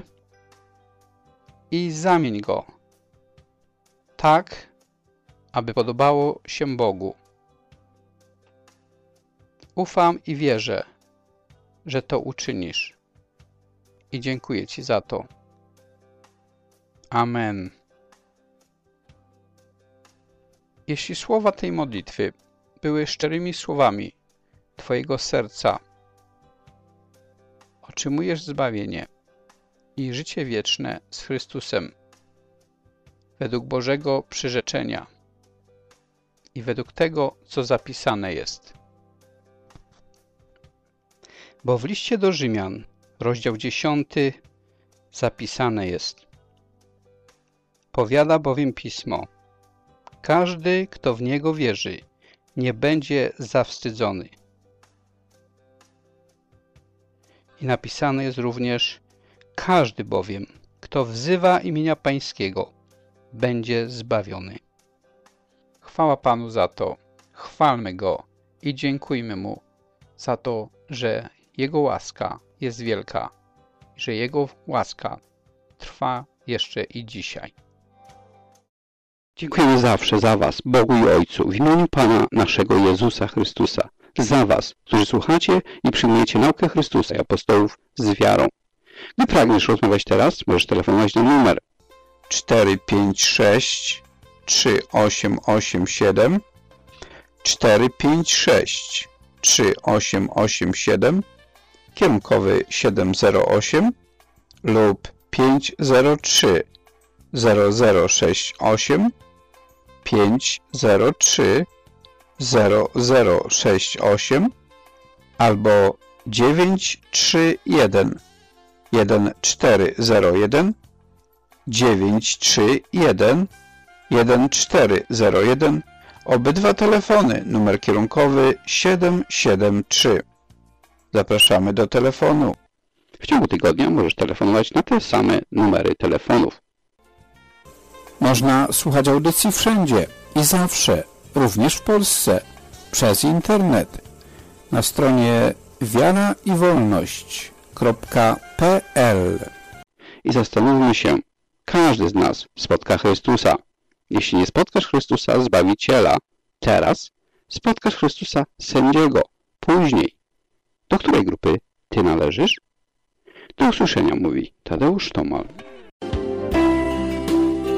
i zamień go tak, aby podobało się Bogu. Ufam i wierzę, że to uczynisz. I dziękuję Ci za to. Amen. Jeśli słowa tej modlitwy były szczerymi słowami Twojego serca, otrzymujesz zbawienie i życie wieczne z Chrystusem według Bożego przyrzeczenia i według tego, co zapisane jest. Bo w liście do Rzymian, rozdział 10, zapisane jest: powiada bowiem Pismo, każdy, kto w Niego wierzy, nie będzie zawstydzony. I napisane jest również: każdy bowiem, kto wzywa imienia Pańskiego, będzie zbawiony. Chwała Panu za to, chwalmy Go i dziękujmy Mu za to, że Jego łaska jest wielka, że Jego łaska trwa jeszcze i dzisiaj. Dziękujemy zawsze za Was, Bogu i Ojcu, w imieniu Pana naszego Jezusa Chrystusa, za Was, którzy słuchacie i przyjmujecie naukę Chrystusa i apostołów z wiarą. Gdy pragniesz rozmawiać teraz, możesz telefonować na numer 456 3887 456 3887 kierunkowy 708 lub 503 0068 503 0068 albo 931 1401 931 1401. Obydwa telefony, numer kierunkowy 773. Zapraszamy do telefonu. W ciągu tygodnia możesz telefonować na te same numery telefonów. Można słuchać audycji wszędzie i zawsze, również w Polsce, przez internet. Na stronie wiaraiwolność.pl. I zastanówmy się, każdy z nas spotka Chrystusa. Jeśli nie spotkasz Chrystusa, Zbawiciela, teraz spotkasz Chrystusa, Sędziego, później. Do której grupy Ty należysz? Do usłyszenia, mówi Tadeusz Tomal.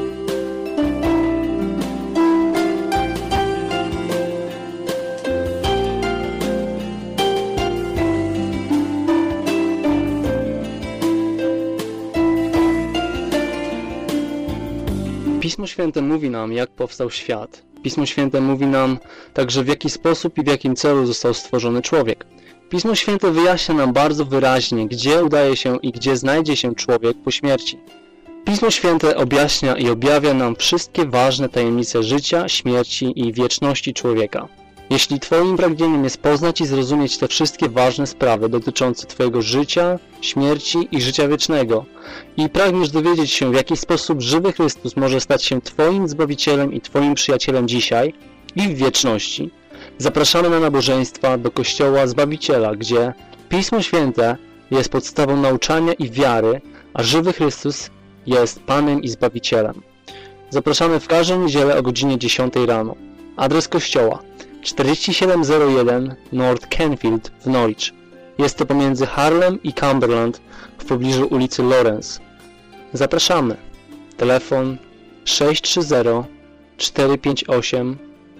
Pismo Święte mówi nam, jak powstał świat. Pismo Święte mówi nam także, w jaki sposób i w jakim celu został stworzony człowiek. Pismo Święte wyjaśnia nam bardzo wyraźnie, gdzie udaje się i gdzie znajdzie się człowiek po śmierci. Pismo Święte objaśnia i objawia nam wszystkie ważne tajemnice życia, śmierci i wieczności człowieka. Jeśli Twoim pragnieniem jest poznać i zrozumieć te wszystkie ważne sprawy dotyczące Twojego życia, śmierci i życia wiecznego i pragniesz dowiedzieć się, w jaki sposób żywy Chrystus może stać się Twoim Zbawicielem i Twoim przyjacielem dzisiaj i w wieczności, zapraszamy na nabożeństwa do Kościoła Zbawiciela, gdzie Pismo Święte jest podstawą nauczania i wiary, a żywy Chrystus jest Panem i Zbawicielem. Zapraszamy w każdą niedzielę o godzinie 10 rano. Adres kościoła 4701 North Canfield w Norwich. Jest to pomiędzy Harlem i Cumberland w pobliżu ulicy Lawrence. Zapraszamy. Telefon 630 458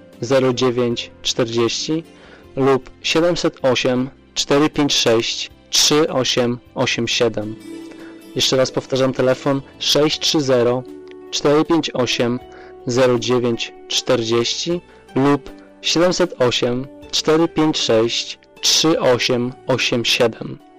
0940 lub 708 456 3887. Jeszcze raz powtarzam, telefon 630 458 0940 lub 708 456 3887.